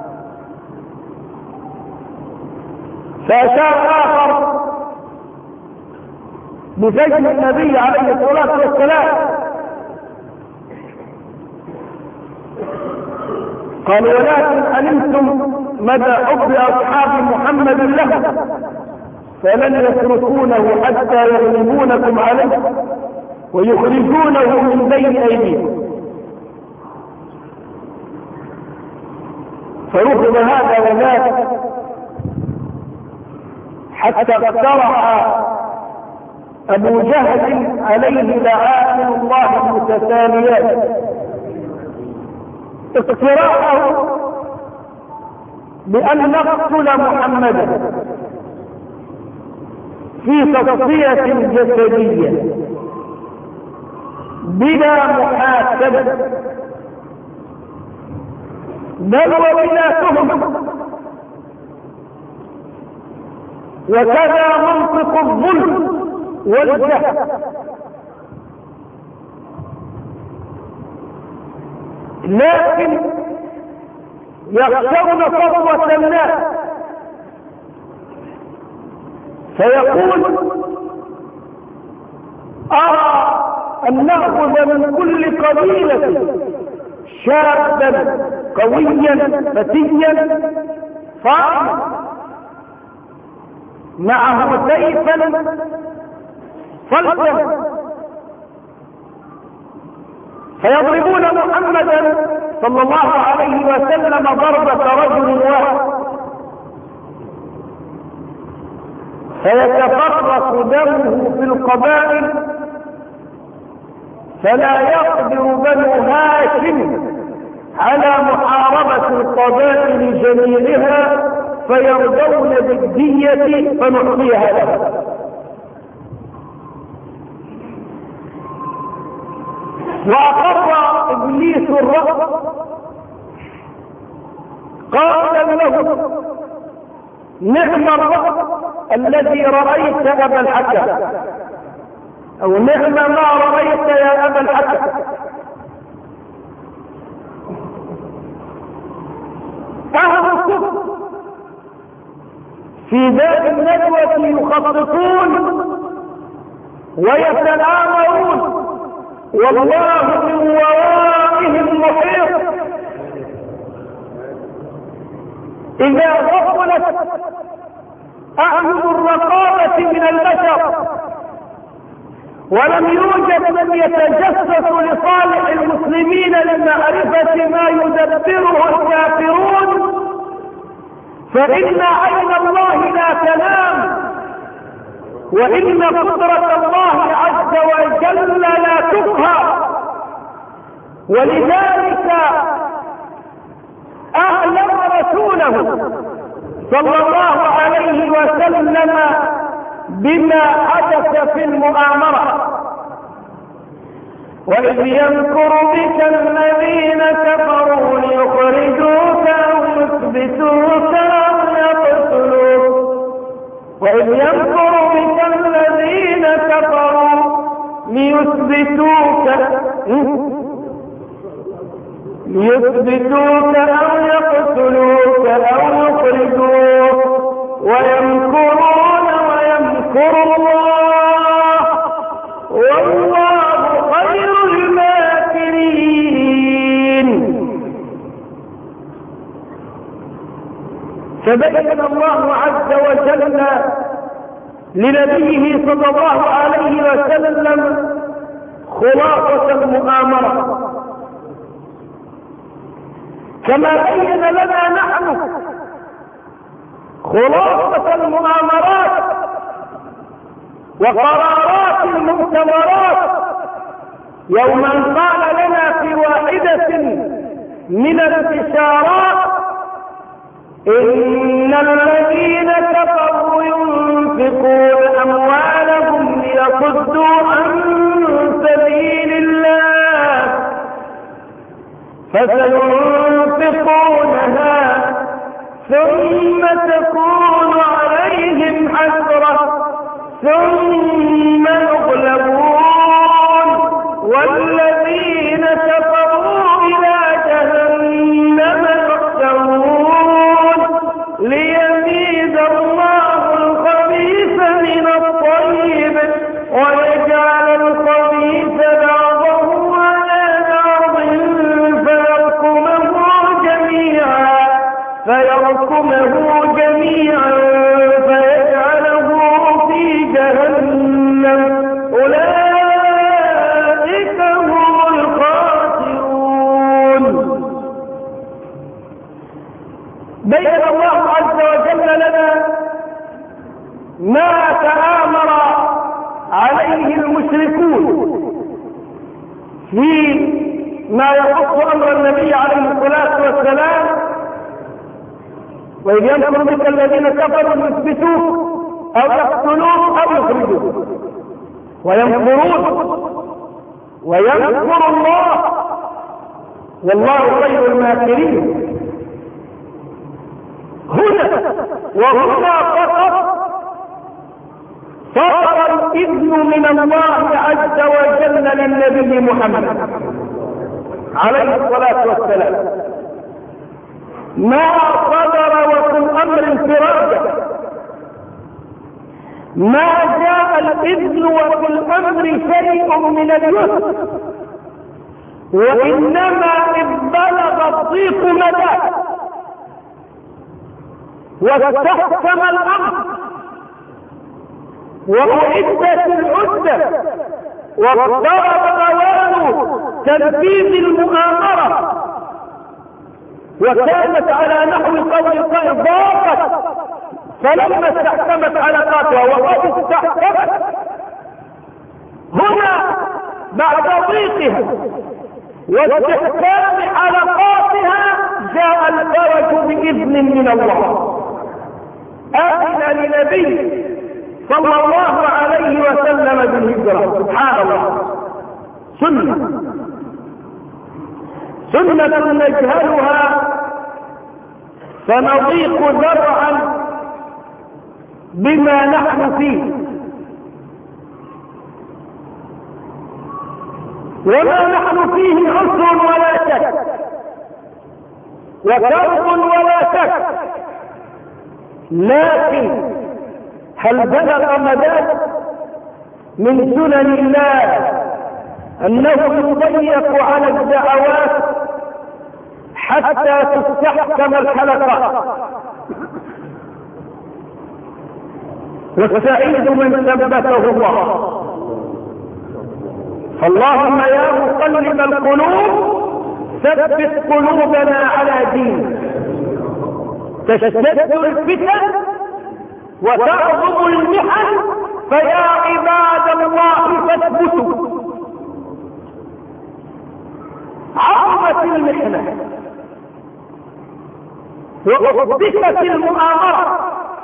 فأشار آخر بسجن النبي عليه الصلاة والسلام، قال ولكن علمتم مدى حب أصحاب محمد له فلن يتركونه حتى يغلبونكم عليه ويخرجونه من بين أيديهم. فرفض هذا وذاك حتى اقترح أبو جهل عليه لعائن الله المتتاليات اقتراحه بأن نقتل محمدا في تصفية جسدية بلا محاسبة بل وبلا تهم. وكذا منطق الظلم والجهل. لكن يخشون فضوة الناس فيقول أرى أن نأخذ من كل قبيلة شابا قويا فتيا صائما معه سيفا صلبا فيضربون محمدا صلى الله عليه وسلم ضربة رجل واحد فيتفرق دمه في القبائل فلا يقدر بنو هاشم على محاربة القبائل جميعها فيرضون بالدية فنعطيها له. وأقر إبليس الرأس قال له نعم الرأس الذي رأيت أبا الحكم، أو نعم ما رأيت يا أبا الحكم. أهل الكفر في ذات الندوة يخططون ويتآمرون والله من ورائهم محيط. إذا غفلت أعين الرقابة من البشر ولم يوجد من يتجسس لصالح المسلمين لمعرفة ما يدبره الكافرون فإن عين الله لا تنام وإن قدرة الله عز وجل لا تقهر. ولذلك أعلم رسوله صلى الله عليه وسلم بما حدث في المؤامرة. وإذ يمكر بك الذين كفروا ليخرجوك أو يثبتوك أو يقتلوك. وإذ يمكر بك الذين كفروا ليثبتوك أو يقتلوك أو يخرجوك ويمكرون ويمكر الله والله خير الماكرين. فبين الله عز وجل لنبيه صلى الله عليه وسلم خلاصة المؤامرة كما بين لنا نحن خلاصة المؤامرات وقرارات المؤتمرات. يوما قال لنا في واحدة من البشارات إن الذين كفروا ينفقون أموالهم ليصدوا عن سبيل الله فسينفقونها ثم تكون عليهم حسرة ثم يغلبون والذين كفروا إلى جهنم يحشرون ليميز الله الخبيث من الطيب ويجعل الخبيث بعضه على بعض فيركمه جميعا فيجعله في جهنم أولئك هم الخاسرون. بين الله عز وجل لنا ما تآمر عليه المشركون في ما يخص أمر النبي عليه الصلاة والسلام. وإذ يمكر بك الذين كفروا يثبتوك أو يقتلوك أو يخرجوك ويمكرون ويمكر الله والله خير الماكرين. هنا وهنا فقط صدر الإذن من الله عز وجل للنبي محمد عليه الصلاة والسلام، ما صدر وفي الأمر انفرادا، ما جاء الإذن وفي الأمر شيء من اليسر، وإنما إذ بلغ الضيق مداه واستحكم الأمر وأعدت العدة واقترب أوان تنفيذ المؤامرة، وكانت على نحو قول القائل ضاقت، فلما استحكمت علاقاتها وقد استحكمت هنا بعد ضيقها واستحكام علاقاتها جاء الفرج بإذن من الله. أذن لنبي صلى الله عليه وسلم بالهجرة. سبحان الله، سنة نجهلها فنضيق ذرعا بما نحن فيه، وما نحن فيه عسر ولا شك وكرب ولا شك، لكن هل بلغ مداه من سنن الله أنه يضيق على الدعوات حتى تستحكم الحلقات؟ والسعيد من ثبته الله. فاللهم يا مقلب القلوب ثبت قلوبنا على دينك. تشتد الفتن وتعظم المحن، فيا عباد الله فاثبتوا. عظمت المحنة وأحدثت المؤامرة،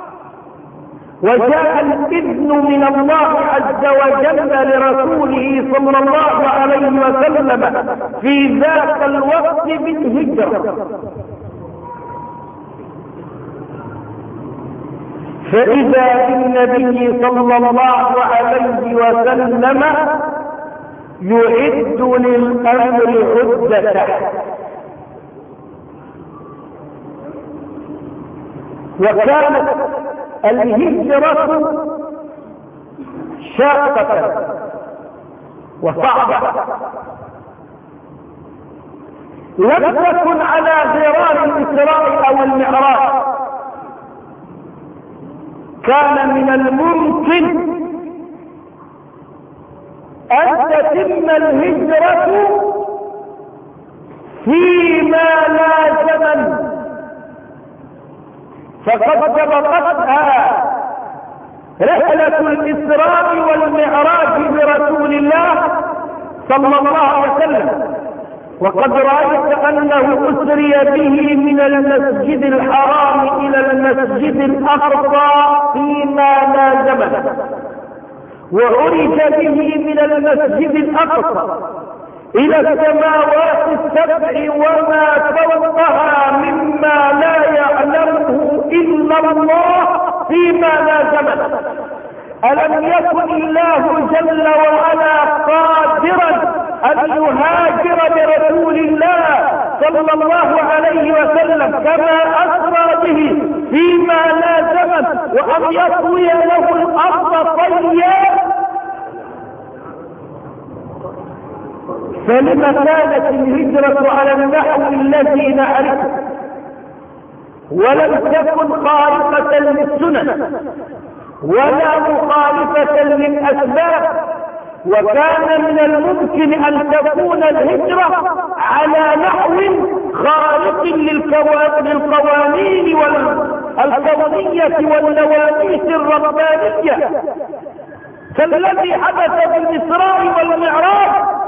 وجاء الإذن من الله عز وجل لرسوله صلى الله عليه وسلم في ذاك الوقت بالهجرة. فإذا بالنبي صلى الله عليه وسلم يعد للأمر عدته، وكانت الهجرة شاقة وصعبة، لم تكن على غرار الإسراء أو المعراج. كان من الممكن أن تتم الهجرة فيما لا زمن، فقد سبقتها رحلة الإسراء والمعراج برسول الله صلى الله عليه وسلم، وقد رأيت أنه أسري به من المسجد الحرام إلى المسجد الأقصى فيما لا زمن، وعرج به من المسجد الأقصى إلى السماوات السبع وما فوقها مما لا يعلمه إلا الله فيما لا زمن. ألم يكن الله جل وعلا قادرا أن يهاجر برسول الله صلى الله عليه وسلم كما أسرى به فيما لا زمن، وأن يطوي له الأرض طيا؟ فلما كانت الهجرة على النحو الذي نعرفه ولم تكن خارقة للسنن ولا مخالفة للأسباب، وكان من الممكن أن تكون الهجرة على نحو خارق للقوانين والكونية والنواميس الربانية كالذي حدث بالإسراء والمعراج،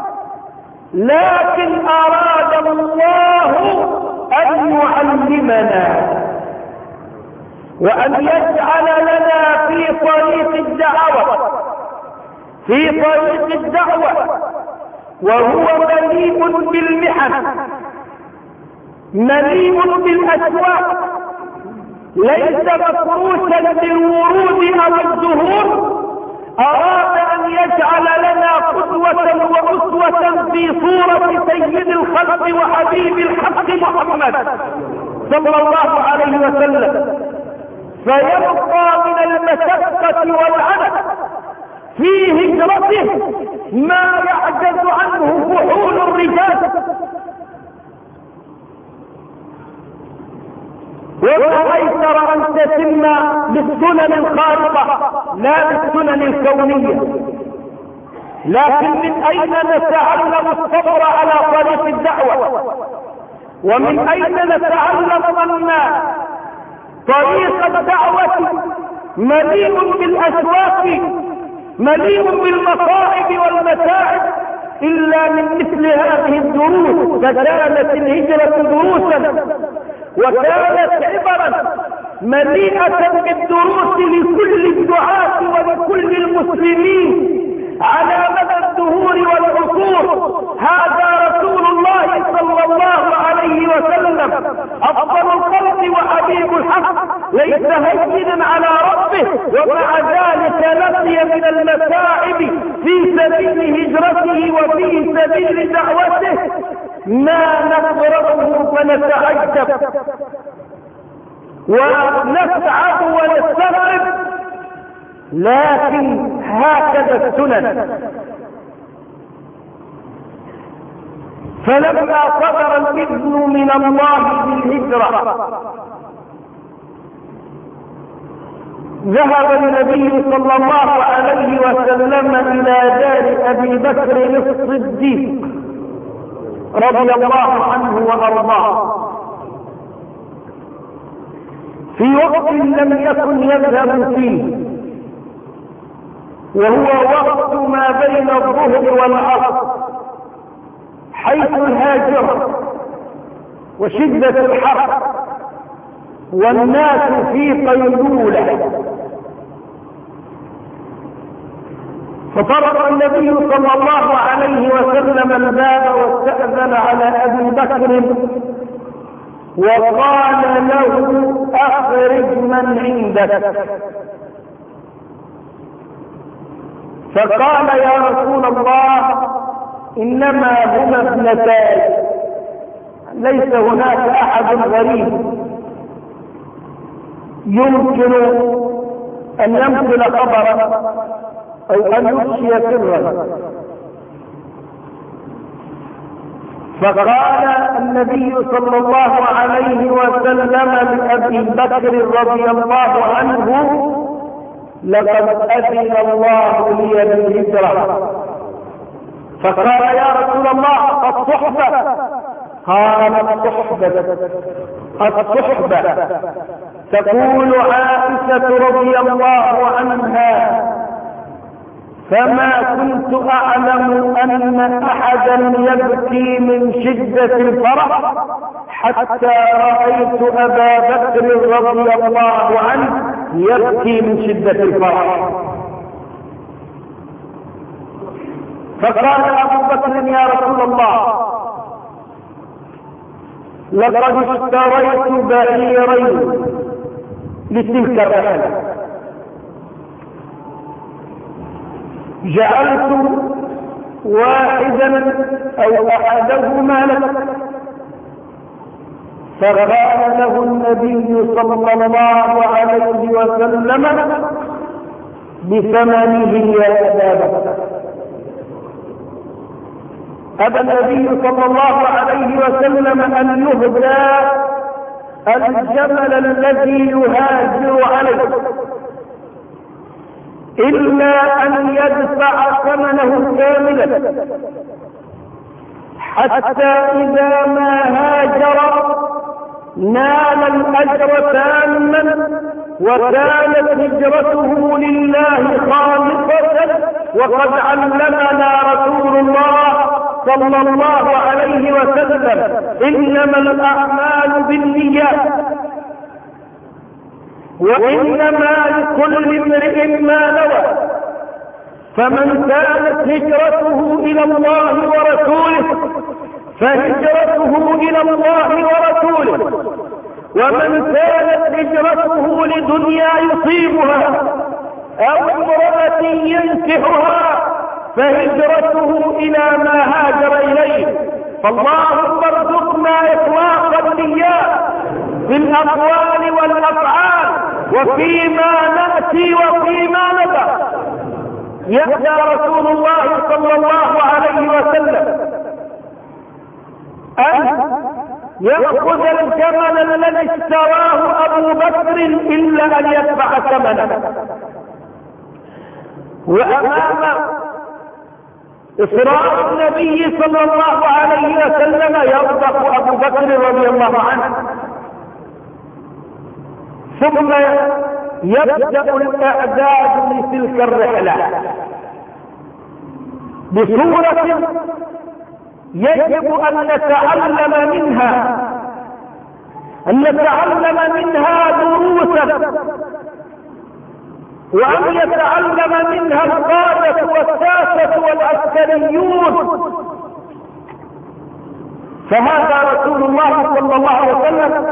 لكن أراد الله أن يعلمنا وأن يجعل لنا في طريق الدعوة وهو مليء بالمحن، مليء بالأسواق، ليس مفروشا بالورود أو الزهور. أراد أن يجعل لنا قدوة وأسوة في صورة سيد الخلق وحبيب الحق محمد صلى الله عليه وسلم، فيبقى من المشقة والعنف في هجرته ما يعجز عنه فحول الرجال. وأيسر أن تتم بالسنن الخارقة لا بالسنن الكونية. لكن من أين نتعلم الصبر على طريق الدعوة؟ ومن أين نتعلم أن طريق الدعوة مليء بالأسواق، مليء بالمصائب والمتاعب؟ إلا من مثل هذه الدروس. فكانت الهجرة دروسا وكانت عبرا مليئة بالدروس لكل الدعاة ولكل المسلمين على مدى الدهور والعصور. هذا رسول الله صلى الله عليه وسلم أفضل الخلق وحبيب الحق، ليس هينا على ربه، ومع ذلك لقي من المتاعب في سبيل هجرته وفي سبيل دعوته ما نقرأه فنتعجب ونسعد ونستغرب. لكن هكذا السنن. فلما صدر الإذن من الله بالهجرة ذهب النبي صلى الله عليه وسلم إلى دار أبي بكر الصديق رضي الله عنه وأرضاه في وقت لم يكن يذهب فيه، وهو وقت ما بين الظهر والعصر، حيث الهاجرة وشدة الحر والناس في قيلولة. فطرق النبي صلى الله عليه وسلم الباب واستأذن على أبي بكر وقال له أخرج من عندك. فقال يا رسول الله إنما هما ابنتان، ليس هناك أحد غريب يمكن أن ينقل خبرا أو أن يفشي سرا. فقال النبي صلى الله عليه وسلم لأبي بكر رضي الله عنه لقد أذن الله لي بالهجرة. فقال يا رسول الله الصحبة؟ قال الصحبة تقول عائشة رضي الله عنها فما كنت أعلم أن أحدا يبكي من شدة الفرح حتى رأيت أبا بكر رضي الله عنه يبكي من شدة الفرح. فقال أبو بكر يا رسول الله لقد اشتريت بعيرين لتلك الرحلة، جعلت واحدا أو أحدهما لك. فقال له النبي صلى الله عليه وسلم بثمنه يا أبا بكر. أبى النبي صلى الله عليه وسلم أن يهدى الجمل الذي يهاجر عليه إلا أن يدفع ثمنه كاملا، حتى إذا ما هاجر نال الأجر تاما وكانت هجرته لله خالصة. وقد علمنا رسول الله صلى الله عليه وسلم إنما الأعمال بالنيات وإنما لكل امرئ ما نوى. فمن كانت هجرته إلى الله ورسوله فهجرته إلى الله ورسوله، ومن كانت هجرته لدنيا يصيبها أو امرأة ينكحها فهجرته إلى ما هاجر إليه. فاللهم ارزقنا إخلاص النيات في الأقوال والأفعال وفيما نأتي وفيما نذر. يأتى رسول الله صلى الله عليه وسلم أن يأخذ الجمل الذي اشتراه أبو بكر إلا أن يدفع ثمنه. وأمام إصرار النبي صلى الله عليه وسلم يرضخ أبو بكر رضي الله عنه، ثم يبدأ الإعداد لتلك الرحلة بصورة يجب أن نتعلم منها دروسا، وأن يتعلم منها القادة والساسة والعسكريون. فهذا رسول الله صلى الله عليه وسلم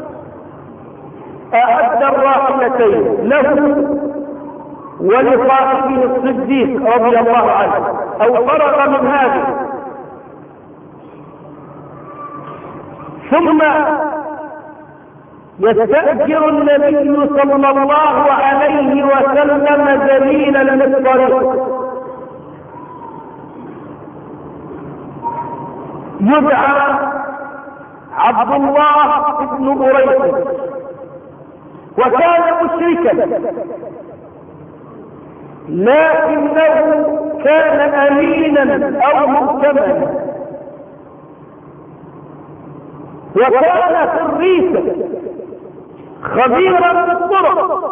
أعد الراحلتين له ولصاحبه الصديق رضي الله عنه، أو فرغ من هذه، ثم يستأجر النبي صلى الله عليه وسلم دليلا للطريق يدعى عبد الله بن أريق، وكان مشركا لكنه كان أمينا أو مؤتمنا، وكان فريسا خبيرا بالطرق،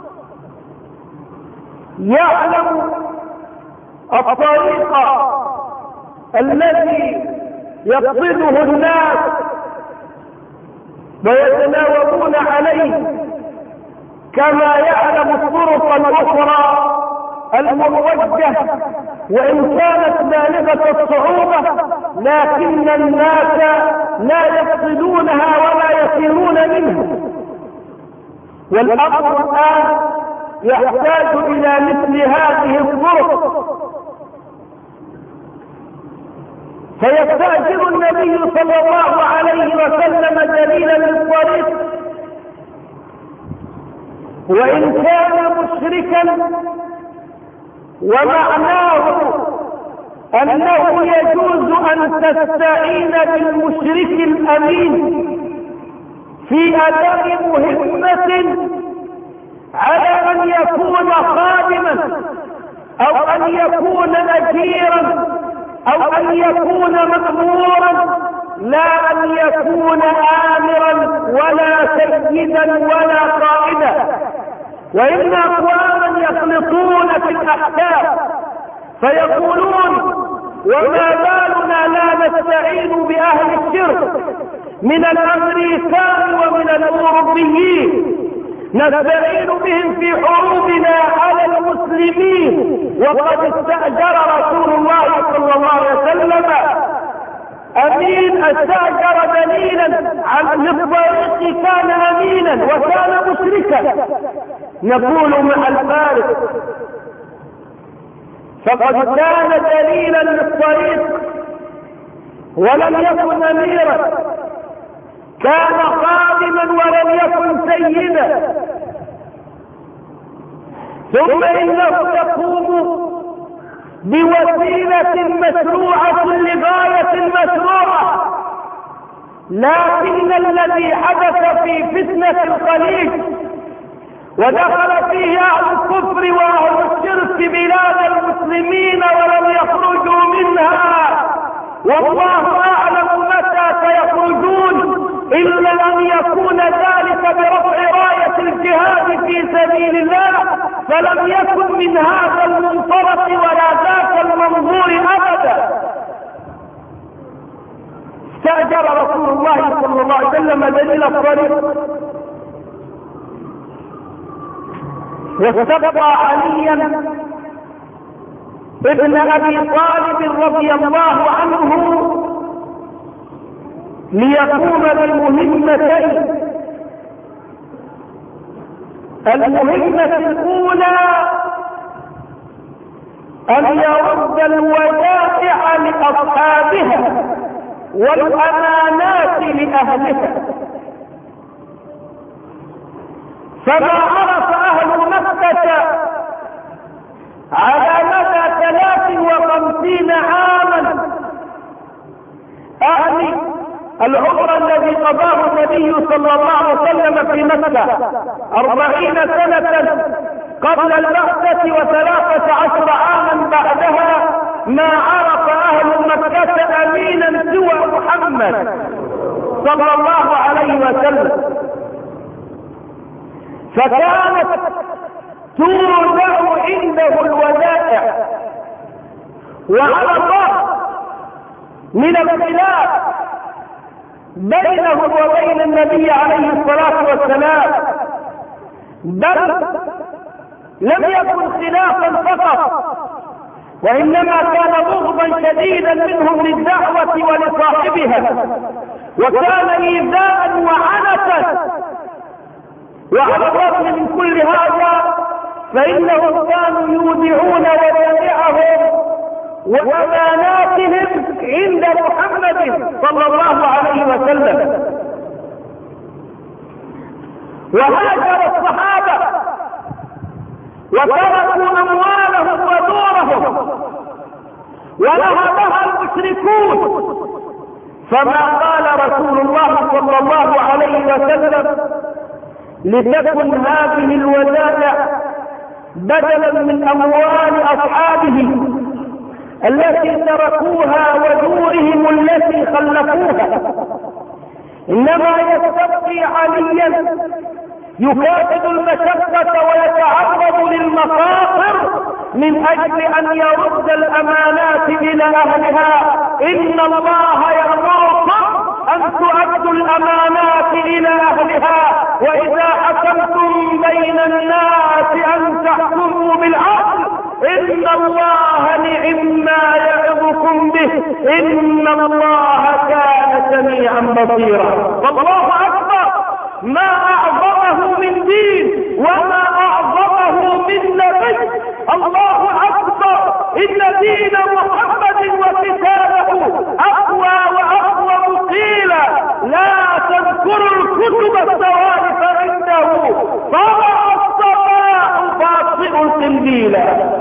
يعلم الطريق الذي يقصده الناس ويتناوبون عليه، كما يعلم الطرق الأخرى المروجة وإن كانت بالغة الصعوبة، لكن الناس لا يقصدونها ولا يسيرون منها. والأمر الآن يحتاج إلى مثل هذه الطرق، فيستأجر النبي صلى الله عليه وسلم دليلا للطريق، وإن كان مشركا ومعناه أنه يجوز أن تستعين بالمشرك الأمين في أداء مهمة على أن يكون خادما أو أن يكون أجيرا أو أن يكون مأمورا، لا أن يكون آمرا ولا سيدا ولا قائدا. وإن أقواما يخلطون في الأحكام فيقولون وما بالنا لا نستعين بأهل الشرك من الأمريكان ومن الأوروبيين، نستعين بهم في حروبنا على المسلمين. وقد استأجر رسول الله صلى الله عليه وسلم أمين، استأجر دليلا عن الطريق، كان أمينا وكان مشركا. نقول مع الفارق، فقد كان دليلا للطريق ولم يكن أميرا، كان خادما ولم يكن سيدا. ثم إنه يقوم بوسيلة مشروعة لغاية مشروعة، لكن الذي حدث في فتنة الخليج ودخل فيه أهل الكفر وأهل الشرك بلاد المسلمين ولم يخرجوا منها، والله أعلم متى سيخرجون، إلا أن يكون ذلك برفع راية الجهاد في سبيل الله، فلم يكن من هذا المنطلق ولا ذاك المنظور أبدا. استأجر رسول الله صلى الله عليه وسلم دليل الطريق، واستبقى عليا ابن أبي طالب رضي الله عنه ليقوم بالمهمتين. المهمة الأولى أن يرد الودائع لأصحابها والأمانات لأهلها. فما عرف أهل مكة على مدى 53 عاما أعني العمر الذي قضاه النبي صلى الله عليه وسلم في مكة 40 سنة قبل البعثة و13 عاما بعدها، ما عرف أهل مكة أمينا سوى محمد صلى الله عليه وسلم. فكانت تودع عنده الودائع. وعلى الله من الخلاف بينه وبين النبي عليه الصلاة والسلام، بل لم يكن خلافا فقط، وإنما كان بغضا شديدا منهم للدعوة ولصاحبها، وكان إيذاء وعنفا. وعلى الرغم من كل هذا فإنهم كانوا يودعون ودائعهم وأماناتهم عند محمد صلى الله عليه وسلم. وهاجر الصحابة وتركوا أموالهم ودورهم ونهبها المشركون. فما قال رسول الله صلى الله عليه وسلم: لتكن هذه الودائع بدلا من أموال أصحابه التي تركوها ودورهم التي خلفوها، إنما يستبقي عليا يكافد المشقة ويتعرض للمخاطر من أجل أن يرد الأمانات إلى أهلها. إن الله يأمركم أن تؤدوا الأمانات إلى أهلها، وإذا حكمتم بين الناس أن تحكموا بالعدل، إن الله نعم ما يعظكم به، إن الله كان سميعا بصيرا. والله أكبر، ما أعظمه من دين وما أعظمه من نبي. الله أكبر، إن دين محمد وكتابه أقوى وأقوى قيلا. لا تذكروا الكتب الصوارف عنده، طلع الصباح فاطئ سنبيلا.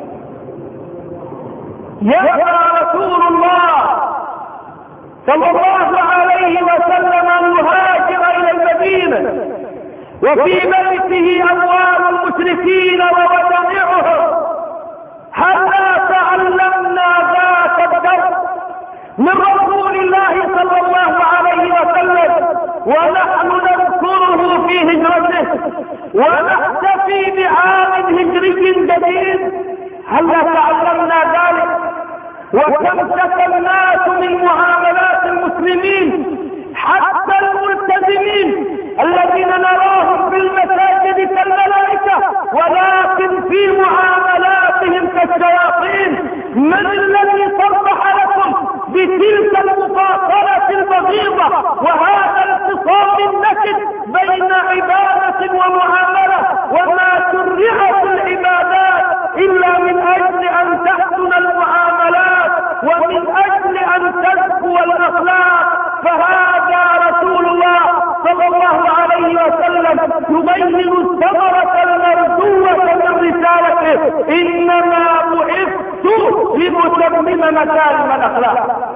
يأتى رسول الله صلى الله عليه وسلم أن يهاجر إلى المدينة، وفي بيته أموال المشركين وودائعهم. هلا تعلمنا ذاك الدرس من رسول الله صلى الله عليه وسلم ونحن نذكره في هجرته ونحتفي بعام هجري جديد؟ هلا تعلمنا ذلك؟ وكم شكى الناس من معاملات المسلمين حتى الملتزمين الذين نراهم في المساجد كالملائكة، ولكن في معاملاتهم كالشياطين. من الذي صرح لكم بتلك المفاصلة البغيضة وهذا الخصام النكد بين عبادة ومعاملة؟ وما شرعت العبادات إلا من أجل أن تحسن المعاملات ومن أجل أن تزكو الأخلاق. فهذا رسول الله صلى الله عليه وسلم يبين الثمرة المرجوة من رسالته: إنما بعثت لأتمم مكارم الأخلاق.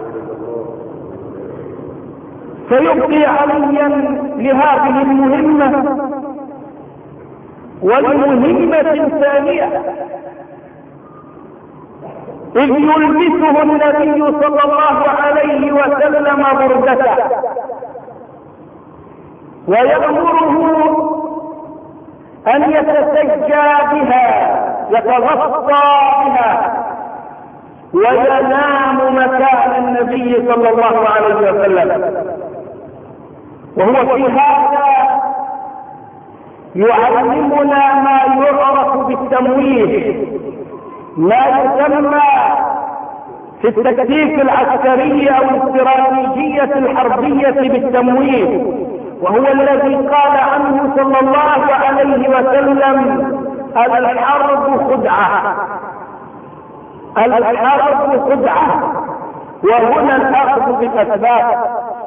فيبقي عليا لهذه المهمة. والمهمة الثانية إذ يلبسه النبي صلى الله عليه وسلم بردته ويأمره أن يتسجى بها، يتغطى بها وينام مكان النبي صلى الله عليه وسلم. وهو في هذا يعلمنا ما يعرف بالتمويه ما يسمى في التكتيك العسكري أو الاستراتيجية الحربية بالتمويه، وهو الذي قال عنه صلى الله عليه وسلم: الحرب خدعة، الحرب خدعة. وهنا الأخذ بالأسباب.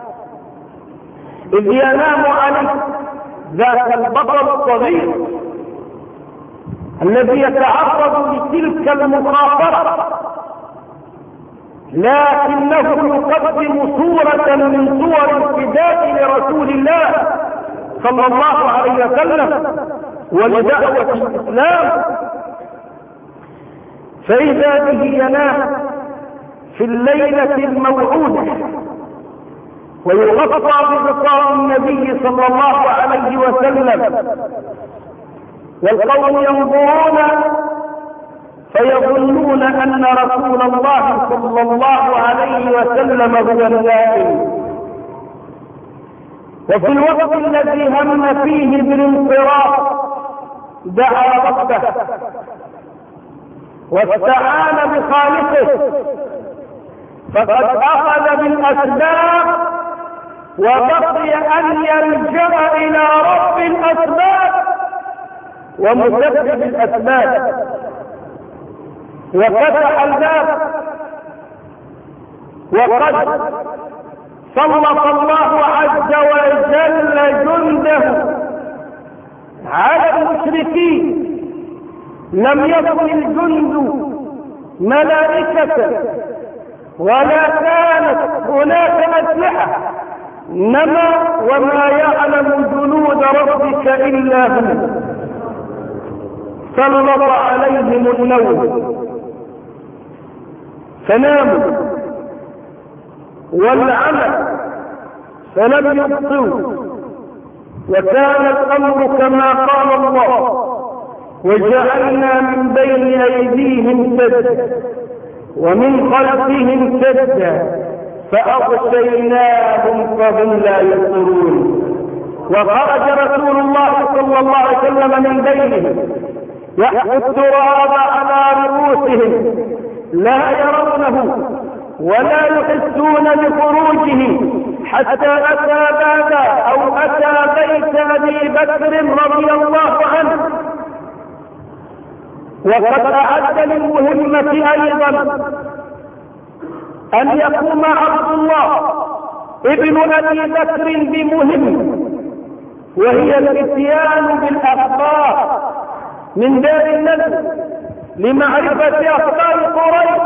إذ ينام عليه ذاك البطل الصغير الذي يتعرض لتلك المخاطرة، لكنه يقدم صورة من صور الفداء لرسول الله صلى الله عليه وسلم ولدعوة الإسلام. فإذا به ينام في الليلة الموعودة ويغطى بغطاء النبي صلى الله عليه وسلم، والقوم ينظرون فيظنون أن رسول الله صلى الله عليه وسلم هو النائم. وفي الوقت الذي هم فيه بالانصراف دعا ربه واستعان بخالقه، فقد أخذ بالأسباب وبقي أن يلجأ إلى رب الأسباب ومسبب الأسباب، وفتح الباب. وقد سلط الله عز وجل جنده على المشركين. لم يكن الجند ملائكة ولا كانت هناك أسلحة، إنما وما يعلم جنود ربك إلا هو. سلط عليهم النوم فناموا والعمى فلم يبصروا، وكان الأمر كما قال الله: وجعلنا من بين أيديهم سدا ومن خلفهم سدا فأغشيناهم فهم لا يبصرون. وخرج رسول الله صلى الله عليه وسلم من بينهم يحث التراب على رؤوسهم، لا يرونه ولا يحسون بخروجه، حتى أتى بابا أو أتى بيت أبي بكر رضي الله عنه. وقد أعد للمهمة أيضا أن يقوم عبد الله ابن أبي بكر بمهمة، وهي الاتيان بالأخبار من دار النبي لمعرفة أخبار قريش.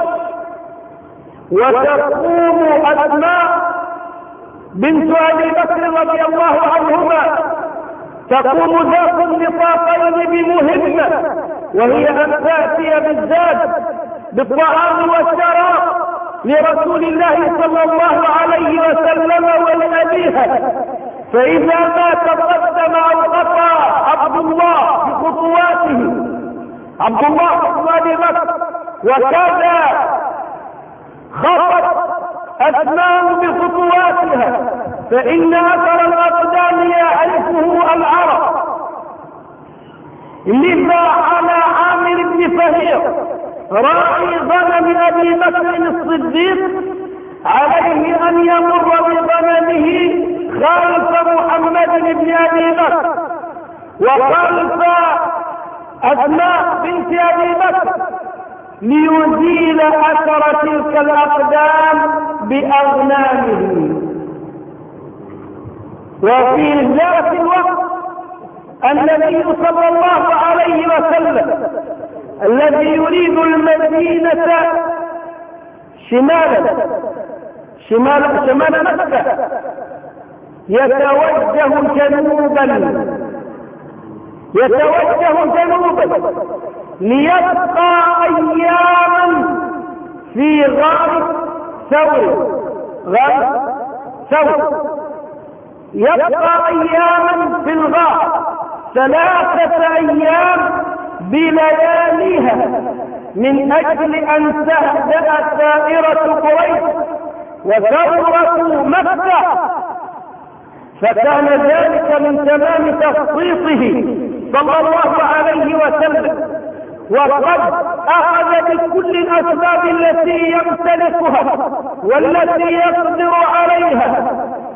وتقوم أسماء بنت أبي بكر رضي الله عنهما تقوم ذات النطاقين بمهمة، وهي أن تأتي بالزاد بالطعام والشراب لرسول الله صلى الله عليه وسلم ولأبيها. فإذا ما تقدم أو قطع عبد الله بخطواته، عبد الله بن أبي بكر، وكذا خطت أسماء بخطواتها، فإن أثر الأقدام يعرفه العرب. لذا على عامر بن فهير راعي غنم أبي بكر الصديق عليه أن يمر بغنمه خلف محمد بن أبي بكر وخلف أسماء بنت أبي بكر ليزيل أثر تلك الأقدام بأغنامه. وفي ذات الوقت النبي صلى الله عليه وسلم الذي يريد المدينة شمال مكة يتوجه جنوبا ليبقى أياما في غار ثور، يبقى أياما في الغار 3 أيام بلياليها من أجل أن تهدأ دائرة قريش وثورة مكة. فكان ذلك من تمام تخطيطه صلى الله عليه وسلم. وقد أخذ بكل الأسباب التي يمتلكها والتي يقدر عليها،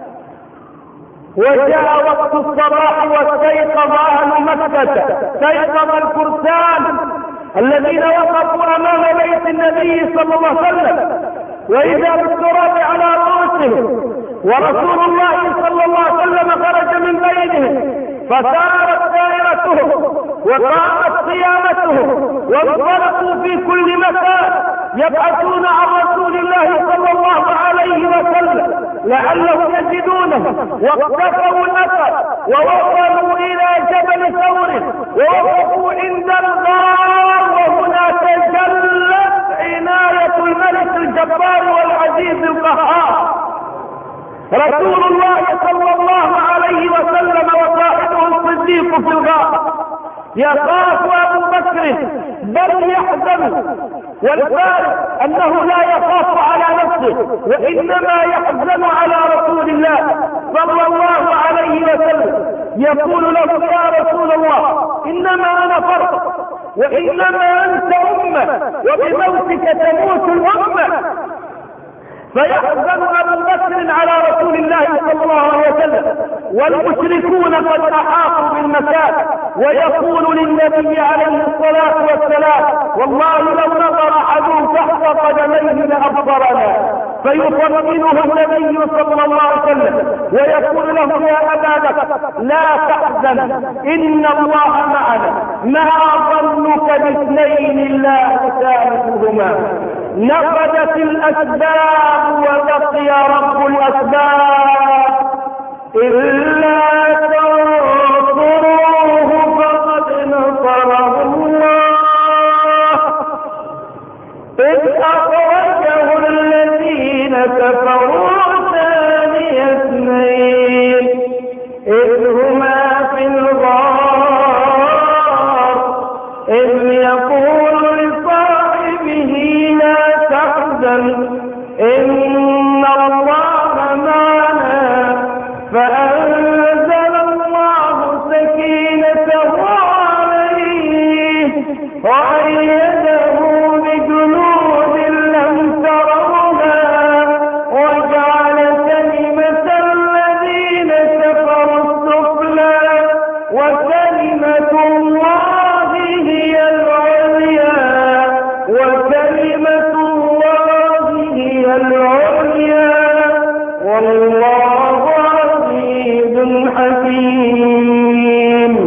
وجاء وقت الصباح واستيقظ أهل مكة، استيقظ الفرسان الذين وقفوا أمام بيت النبي صلى الله عليه وسلم، وإذا بالتراب على رؤوسهم، ورسول الله صلى الله عليه وسلم خرج من بينهم، فسارت دائرتهم وقامت قيامتهم، وانطلقوا في كل مكان يبحثون عن رسول الله صلى الله عليه وسلم لعلهم يجدونه، واقتفوا الأثر ووصلوا إلى جبل ثور ووقفوا عند الغار، وهنا تجلت عناية الملك الجبار والعزيز القهار. رسول الله صلى الله عليه وسلم وصاحبه الصديق في الغار، يخاف أبو بكر بل يحزن، والفارق أنه لا يخاف على نفسه وإنما يحزن على رسول الله صلى الله عليه وسلم، يقول له يا رسول الله إنما أنا فرد وإنما أنت أمة وبموتك تموت الأمة. فيحزن أبو بكر على رسول الله صلى الله عليه وسلم، والمشركون قد أحاطوا بالمكان، ويقول للنبي عليه الصلاة والسلام والله لو نظر أحد تحت قدميه لأبصرنا، فيطمئنه النبي صلى الله عليه وسلم ويقول له يا أبا بكر لا تحزن إن الله معنا، ما ظنك باثنين الله ثالثهما، نفدت الأسباب وبقي رب الأسباب، إلا تنصروه فقد نصره الله إذ أخرجه الذين كفروا ثاني اثنين إذ هما في الغار إذ يقول لصاحبه لا تحزن إن الله معنا، فأنزل الله سكينته عليه وأيده بجنود لم تروها، وجعل كلمة الذين كفروا السفلى وكلمة الله هي العليا، وكلمة الله هي العليا، والله عزيز حكيم.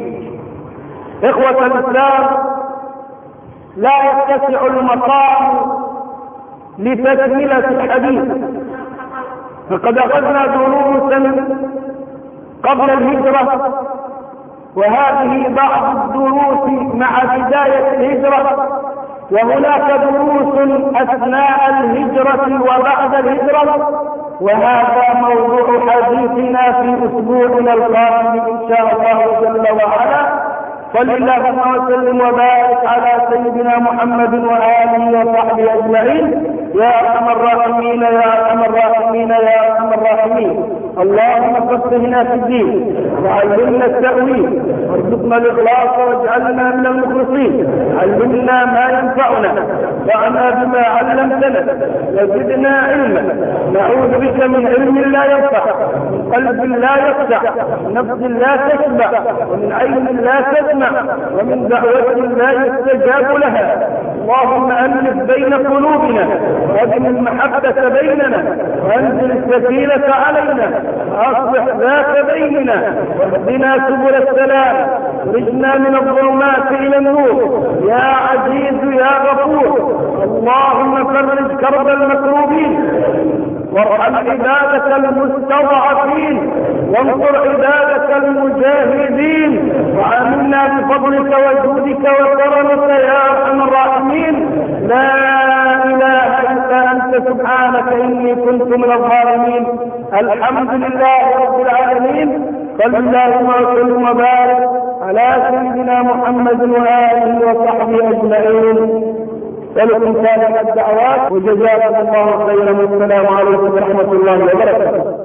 إخوة الإسلام، لا يتسع المقام لتكملة الحديث، فقد أخذنا دروسا قبل الهجرة، وهذه بعض الدروس مع بداية الهجرة، وهناك دروس أثناء الهجرة وبعد الهجرة، وهذا موضوع حديثنا في أسبوعنا القادم إن شاء الله جل وعلا. صل اللهم وسلم وبارك على سيدنا محمد وآله وصحبه أجمعين، يا أرحم الراحمين يا أرحم الراحمين يا أرحم الراحمين. اللهم فقهنا في الدين وعلمنا التأويل وارزقنا الإخلاص واجعلنا من المخلصين، علمنا ما ينفعنا وعنا بما علمتنا وزدنا علما، نعوذ بك من علم لا ينفع، من قلب لا يخشع، من نفس لا تشبع، ومن عين لا تسمع، ومن دعوة لا يستجاب لها. اللهم ألف بين قلوبنا وأدم المحبة بيننا، وأنزل السكينة علينا، وأصلح ذات بيننا، واهدنا سبل السلام، خرجنا من الظلمات إلى النور، يا عزيز يا غفور. اللهم فرج كرب المكروبين، وارحم عبادك المستضعفين، وانصر عبادك المجاهدين، وعاملنا بفضلك وجودك وكرمك يا ارحم الراحمين. لا اله الا انت سبحانك اني كنت من الظالمين. الحمد لله رب العالمين. صلى الله وسلم وبارك على سيدنا محمد واله وصحبه اجمعين. ولكم سالم الدعوات، وجزاكم الله خيرا، والسلام عليكم ورحمه الله وبركاته.